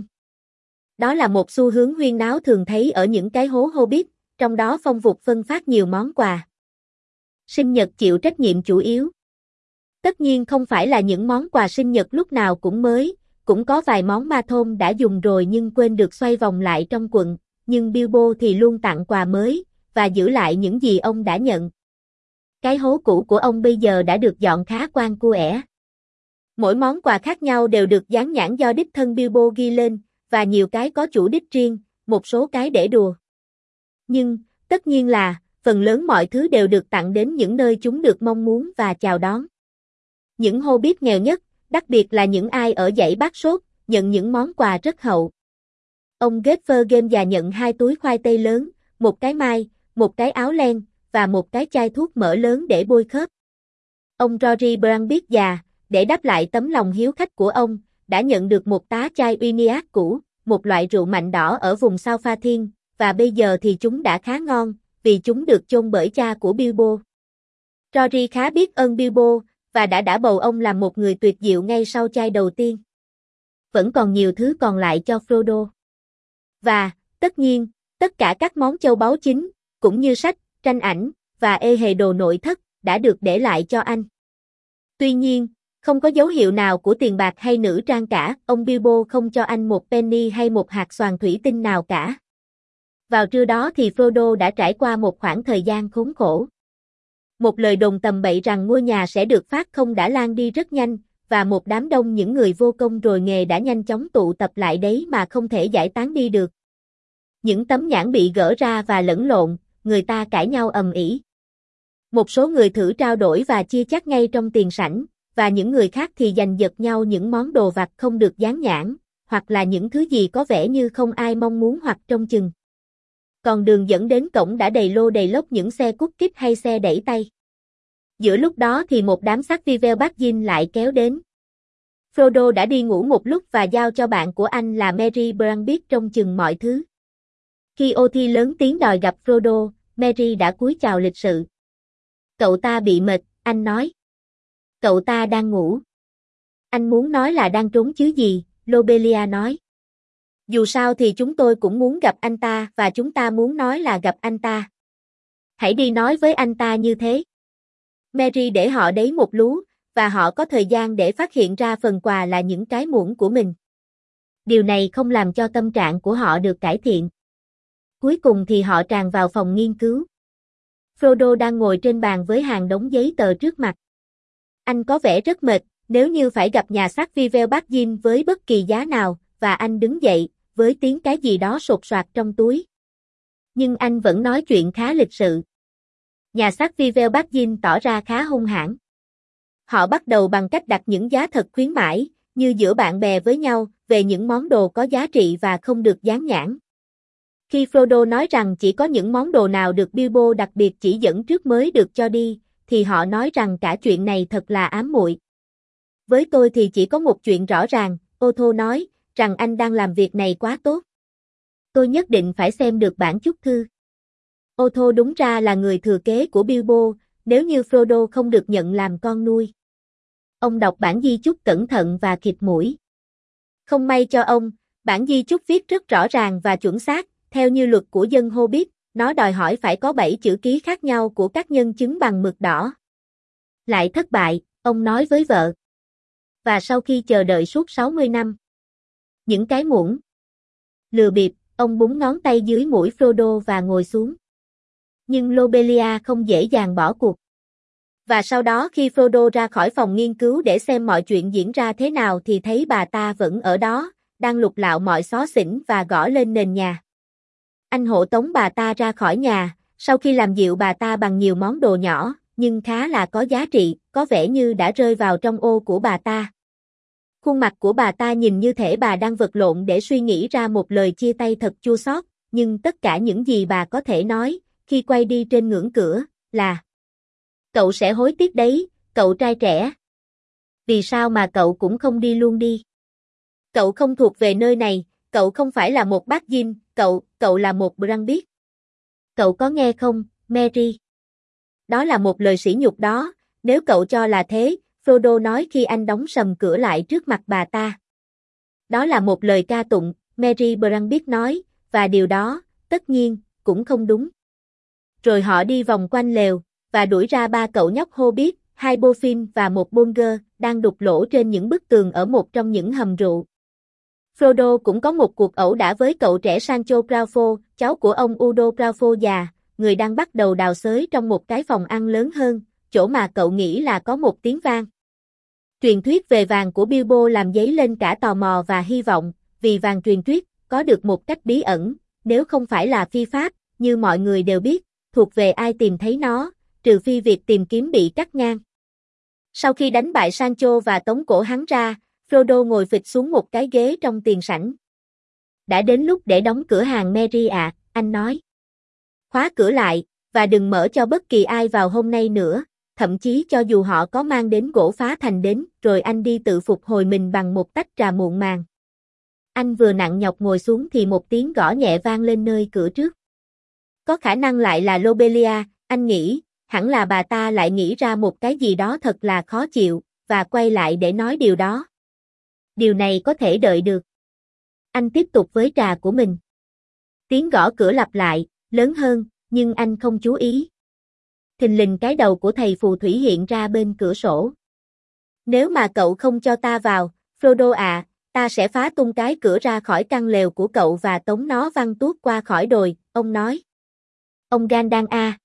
Đó là một xu hướng huyên náo thường thấy ở những cái hố Hobbit, trong đó phong vục phân phát nhiều món quà. Sinh nhật chịu trách nhiệm chủ yếu. Tất nhiên không phải là những món quà sinh nhật lúc nào cũng mới, cũng có vài món ma thôn đã dùng rồi nhưng quên được xoay vòng lại trong quận, nhưng Bilbo thì luôn tặng quà mới, và giữ lại những gì ông đã nhận. Cái hố cũ của ông bây giờ đã được dọn khá ngoan ngoãn. Mỗi món quà khác nhau đều được dán nhãn do đích thân Bilbo ghi lên, và nhiều cái có chủ đích riêng, một số cái để đùa. Nhưng, tất nhiên là, phần lớn mọi thứ đều được tặng đến những nơi chúng được mong muốn và chào đón. Những Hobbit nghèo nhất, đặc biệt là những ai ở dãy Bát Sốt, nhận những món quà rất hậu. Ông Gaffer Game già nhận 2 túi khoai tây lớn, một cái mai, một cái áo len, và một cái chai thuốc mỡ lớn để bôi khớp. Ông Rory Brandbit già, để đáp lại tấm lòng hiếu khách của ông, đã nhận được một tá chai Uiniac cũ, một loại rượu mạnh đỏ ở vùng sao Pha Thiên, và bây giờ thì chúng đã khá ngon, vì chúng được chôn bởi cha của Bilbo. Rory khá biết ơn Bilbo, và đã bầu ông làm một người tuyệt diệu ngay sau chai đầu tiên. Vẫn còn nhiều thứ còn lại cho Frodo. Và, tất nhiên, tất cả các món châu báu chính, cũng như sách, tranh ảnh, và hề đồ nội thất, đã được để lại cho anh. Tuy nhiên, không có dấu hiệu nào của tiền bạc hay nữ trang cả, ông Bilbo không cho anh một penny hay một hạt xoàn thủy tinh nào cả. Vào trưa đó thì Frodo đã trải qua một khoảng thời gian khốn khổ. Một lời đồn tầm bậy rằng ngôi nhà sẽ được phát không đã lan đi rất nhanh, và một đám đông những người vô công rồi nghề đã nhanh chóng tụ tập lại đấy mà không thể giải tán đi được. Những tấm nhãn bị gỡ ra và lẫn lộn, người ta cãi nhau ầm ĩ. Một số người thử trao đổi và chia chác ngay trong tiền sảnh, và những người khác thì giành giật nhau những món đồ vặt không được dán nhãn, hoặc là những thứ gì có vẻ như không ai mong muốn hoặc trông chừng. Còn đường dẫn đến cổng đã đầy lô đầy lốc những xe cút kít hay xe đẩy tay. Giữa lúc đó thì một đám xác Vivel Baggins lại kéo đến. Frodo đã đi ngủ một lúc và giao cho bạn của anh là Merry Brambit trông chừng mọi thứ. Khi Othi lớn tiếng đòi gặp Frodo, Merry đã cúi chào lịch sự. Cậu ta bị mệt, anh nói. Cậu ta đang ngủ. Anh muốn nói là đang trốn chứ gì, Lobelia nói. Dù sao thì chúng tôi cũng muốn gặp anh ta và chúng ta muốn nói là gặp anh ta. Hãy đi nói với anh ta như thế. Merry để họ đấy một lú, và họ có thời gian để phát hiện ra phần quà là những cái muỗng của mình. Điều này không làm cho tâm trạng của họ được cải thiện. Cuối cùng thì họ tràn vào phòng nghiên cứu. Frodo đang ngồi trên bàn với hàng đống giấy tờ trước mặt. Anh có vẻ rất mệt, nếu như phải gặp nhà xác Vivel Baggins với bất kỳ giá nào, và anh đứng dậy, với tiếng cái gì đó sột soạt trong túi. Nhưng anh vẫn nói chuyện khá lịch sự. Nhà xác Vivel Baggins tỏ ra khá hung hãn. Họ bắt đầu bằng cách đặt những giá thật khuyến mãi, như giữa bạn bè với nhau, về những món đồ có giá trị và không được dán nhãn. Khi Frodo nói rằng chỉ có những món đồ nào được Bilbo đặc biệt chỉ dẫn trước mới được cho đi, thì họ nói rằng cả chuyện này thật là ám muội. Với tôi thì chỉ có một chuyện rõ ràng, Otho nói, rằng anh đang làm việc này quá tốt. Tôi nhất định phải xem được bản chúc thư. Otho đúng ra là người thừa kế của Bilbo, nếu như Frodo không được nhận làm con nuôi. Ông đọc bản di chúc cẩn thận và khịt mũi. Không may cho ông, bản di chúc viết rất rõ ràng và chuẩn xác, theo như luật của dân Hobbit, nó đòi hỏi phải có 7 chữ ký khác nhau của các nhân chứng bằng mực đỏ. Lại thất bại, ông nói với vợ. Và sau khi chờ đợi suốt 60 năm, những cái muỗng lừa bịp, ông búng ngón tay dưới mũi Frodo và ngồi xuống. Nhưng Lobelia không dễ dàng bỏ cuộc. Và sau đó khi Frodo ra khỏi phòng nghiên cứu để xem mọi chuyện diễn ra thế nào thì thấy bà ta vẫn ở đó, đang lục lạo mọi xó xỉnh và gõ lên nền nhà. Anh hộ tống bà ta ra khỏi nhà, sau khi làm dịu bà ta bằng nhiều món đồ nhỏ, nhưng khá là có giá trị, có vẻ như đã rơi vào trong ô của bà ta. Khuôn mặt của bà ta nhìn như thể bà đang vật lộn để suy nghĩ ra một lời chia tay thật chua xót, nhưng tất cả những gì bà có thể nói, khi quay đi trên ngưỡng cửa, là cậu sẽ hối tiếc đấy, cậu trai trẻ. Vì sao mà cậu cũng không đi luôn đi? Cậu không thuộc về nơi này, cậu không phải là một Baggins, cậu là một Brambit. Cậu có nghe không, Merry? Đó là một lời sỉ nhục đó, nếu cậu cho là thế, Frodo nói khi anh đóng sầm cửa lại trước mặt bà ta. Đó là một lời ca tụng, Merry Brambit nói, và điều đó, tất nhiên, cũng không đúng. Rồi họ đi vòng quanh lều, và đuổi ra 3 cậu nhóc Hobbit, 2 Bofin và một Bolger, đang đục lỗ trên những bức tường ở một trong những hầm rượu. Frodo cũng có một cuộc ẩu đả với cậu trẻ Sancho Crawford, cháu của ông Udo Crawford già, người đang bắt đầu đào xới trong một cái phòng ăn lớn hơn, chỗ mà cậu nghĩ là có một tiếng vang. Truyền thuyết về vàng của Bilbo làm dấy lên cả tò mò và hy vọng, vì vàng truyền thuyết, có được một cách bí ẩn, nếu không phải là phi pháp, như mọi người đều biết, thuộc về ai tìm thấy nó, trừ phi việc tìm kiếm bị cắt ngang. Sau khi đánh bại Sancho và tống cổ hắn ra, Frodo ngồi phịch xuống một cái ghế trong tiền sảnh. Đã đến lúc để đóng cửa hàng Merry ạ, anh nói. Khóa cửa lại, và đừng mở cho bất kỳ ai vào hôm nay nữa, thậm chí cho dù họ có mang đến gỗ phá thành đến, rồi anh đi tự phục hồi mình bằng một tách trà muộn màng. Anh vừa nặng nhọc ngồi xuống thì một tiếng gõ nhẹ vang lên nơi cửa trước. Có khả năng lại là Lobelia, anh nghĩ, hẳn là bà ta lại nghĩ ra một cái gì đó thật là khó chịu, và quay lại để nói điều đó. Điều này có thể đợi được. Anh tiếp tục với trà của mình. Tiếng gõ cửa lặp lại, lớn hơn, nhưng anh không chú ý. Thình lình cái đầu của thầy phù thủy hiện ra bên cửa sổ. Nếu mà cậu không cho ta vào, Frodo à, ta sẽ phá tung cái cửa ra khỏi căn lều của cậu và tống nó văng tuốt qua khỏi đồi, ông nói. Ông Gandalf a.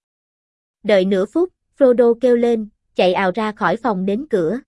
Đợi nửa phút, Frodo kêu lên, chạy ào ra khỏi phòng đến cửa.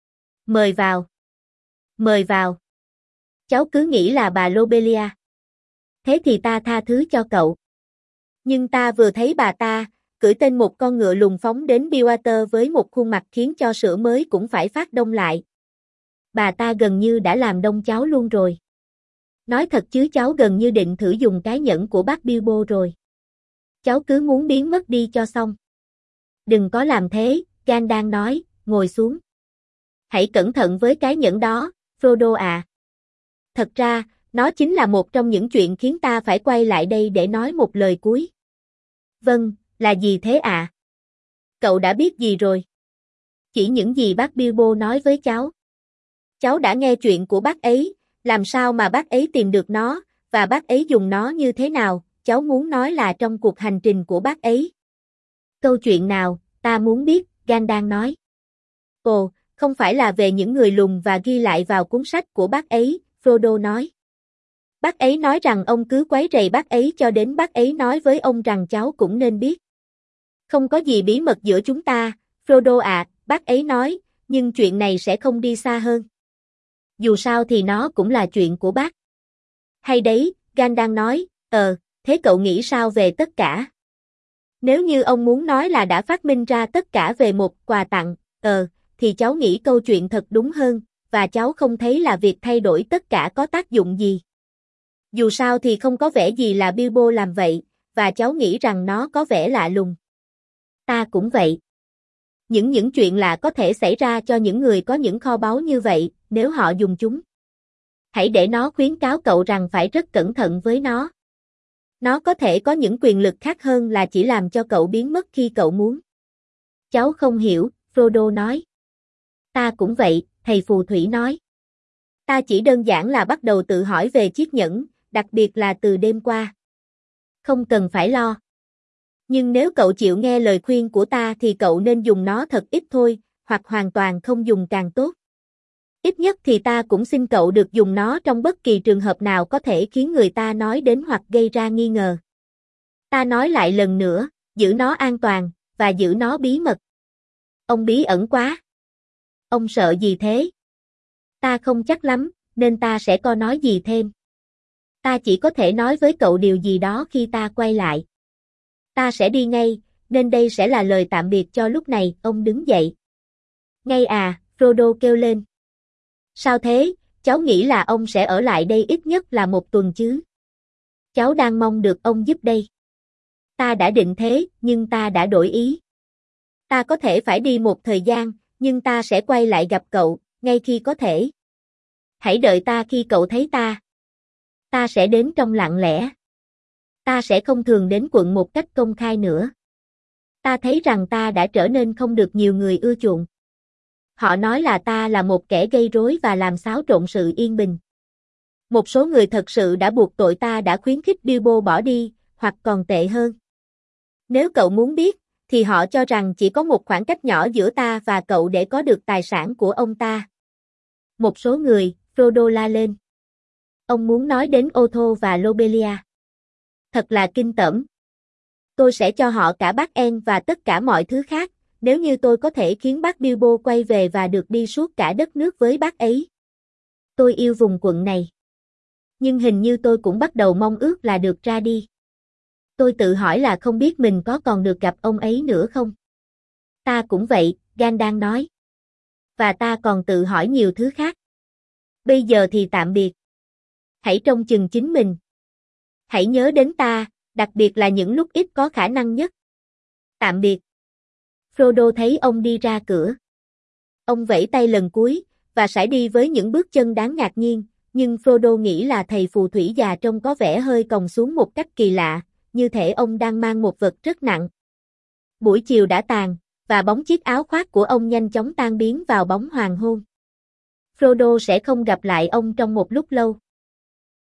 Mời vào. Mời vào. Cháu cứ nghĩ là bà Lobelia. Thế thì ta tha thứ cho cậu. Nhưng ta vừa thấy bà ta, cưỡi tên một con ngựa lùn phóng đến Billwater với một khuôn mặt khiến cho sữa mới cũng phải phát đông lại. Bà ta gần như đã làm đông cháu luôn rồi. Nói thật chứ cháu gần như định thử dùng cái nhẫn của bác Bilbo rồi. Cháu cứ muốn biến mất đi cho xong. Đừng có làm thế, Gandalf nói, ngồi xuống. Hãy cẩn thận với cái nhẫn đó, Frodo à. Thật ra, nó chính là một trong những chuyện khiến ta phải quay lại đây để nói một lời cuối. Vâng, là gì thế ạ? Cậu đã biết gì rồi? Chỉ những gì bác Bilbo nói với cháu. Cháu đã nghe chuyện của bác ấy, làm sao mà bác ấy tìm được nó, và bác ấy dùng nó như thế nào, cháu muốn nói là trong cuộc hành trình của bác ấy. Câu chuyện nào, ta muốn biết, Gandalf nói. Ồ, không phải là về những người lùn và ghi lại vào cuốn sách của bác ấy, Frodo nói. Bác ấy nói rằng ông cứ quấy rầy bác ấy cho đến bác ấy nói với ông rằng cháu cũng nên biết. Không có gì bí mật giữa chúng ta, Frodo ạ, bác ấy nói, nhưng chuyện này sẽ không đi xa hơn. Dù sao thì nó cũng là chuyện của bác. Hay đấy, Gandalf nói, thế cậu nghĩ sao về tất cả? Nếu như ông muốn nói là đã phát minh ra tất cả về một quà tặng, thì cháu nghĩ câu chuyện thật đúng hơn, và cháu không thấy là việc thay đổi tất cả có tác dụng gì. Dù sao thì không có vẻ gì là Bilbo làm vậy, và cháu nghĩ rằng nó có vẻ lạ lùng. Ta cũng vậy. Những chuyện lạ có thể xảy ra cho những người có những kho báu như vậy, nếu họ dùng chúng. Hãy để nó khuyến cáo cậu rằng phải rất cẩn thận với nó. Nó có thể có những quyền lực khác hơn là chỉ làm cho cậu biến mất khi cậu muốn. Cháu không hiểu, Frodo nói. Ta cũng vậy, thầy phù thủy nói. Ta chỉ đơn giản là bắt đầu tự hỏi về chiếc nhẫn, đặc biệt là từ đêm qua. Không cần phải lo. Nhưng nếu cậu chịu nghe lời khuyên của ta thì cậu nên dùng nó thật ít thôi, hoặc hoàn toàn không dùng càng tốt. Ít nhất thì ta cũng xin cậu được dùng nó trong bất kỳ trường hợp nào có thể khiến người ta nói đến hoặc gây ra nghi ngờ. Ta nói lại lần nữa, giữ nó an toàn, và giữ nó bí mật. Ông bí ẩn quá. Ông sợ gì thế? Ta không chắc lắm, nên ta sẽ có nói gì thêm. Ta chỉ có thể nói với cậu điều gì đó khi ta quay lại. Ta sẽ đi ngay, nên đây sẽ là lời tạm biệt cho lúc này, ông đứng dậy. Ngay à, Frodo kêu lên. Sao thế, cháu nghĩ là ông sẽ ở lại đây ít nhất là 1 tuần chứ? Cháu đang mong được ông giúp đây. Ta đã định thế, nhưng ta đã đổi ý. Ta có thể phải đi một thời gian, nhưng ta sẽ quay lại gặp cậu, ngay khi có thể. Hãy đợi ta khi cậu thấy ta. Ta sẽ đến trong lặng lẽ. Ta sẽ không thường đến quận một cách công khai nữa. Ta thấy rằng ta đã trở nên không được nhiều người ưa chuộng. Họ nói là ta là một kẻ gây rối và làm xáo trộn sự yên bình. Một số người thật sự đã buộc tội ta đã khuyến khích Bilbo bỏ đi, hoặc còn tệ hơn. Nếu cậu muốn biết, thì họ cho rằng chỉ có một khoảng cách nhỏ giữa ta và cậu để có được tài sản của ông ta. Một số người, Frodo la lên. Ông muốn nói đến Otho và Lobelia. Thật là kinh tởm. Tôi sẽ cho họ cả bác En và tất cả mọi thứ khác, nếu như tôi có thể khiến bác Bilbo quay về và được đi suốt cả đất nước với bác ấy. Tôi yêu vùng quận này. Nhưng hình như tôi cũng bắt đầu mong ước là được ra đi. Tôi tự hỏi là không biết mình có còn được gặp ông ấy nữa không. Ta cũng vậy, Gandalf nói. Và ta còn tự hỏi nhiều thứ khác. Bây giờ thì tạm biệt. Hãy trông chừng chính mình. Hãy nhớ đến ta, đặc biệt là những lúc ít có khả năng nhất. Tạm biệt. Frodo thấy ông đi ra cửa. Ông vẫy tay lần cuối, và sải đi với những bước chân đáng ngạc nhiên, nhưng Frodo nghĩ là thầy phù thủy già trông có vẻ hơi còng xuống một cách kỳ lạ, như thể ông đang mang một vật rất nặng. Buổi chiều đã tàn, và bóng chiếc áo khoác của ông nhanh chóng tan biến vào bóng hoàng hôn. Frodo sẽ không gặp lại ông trong một lúc lâu.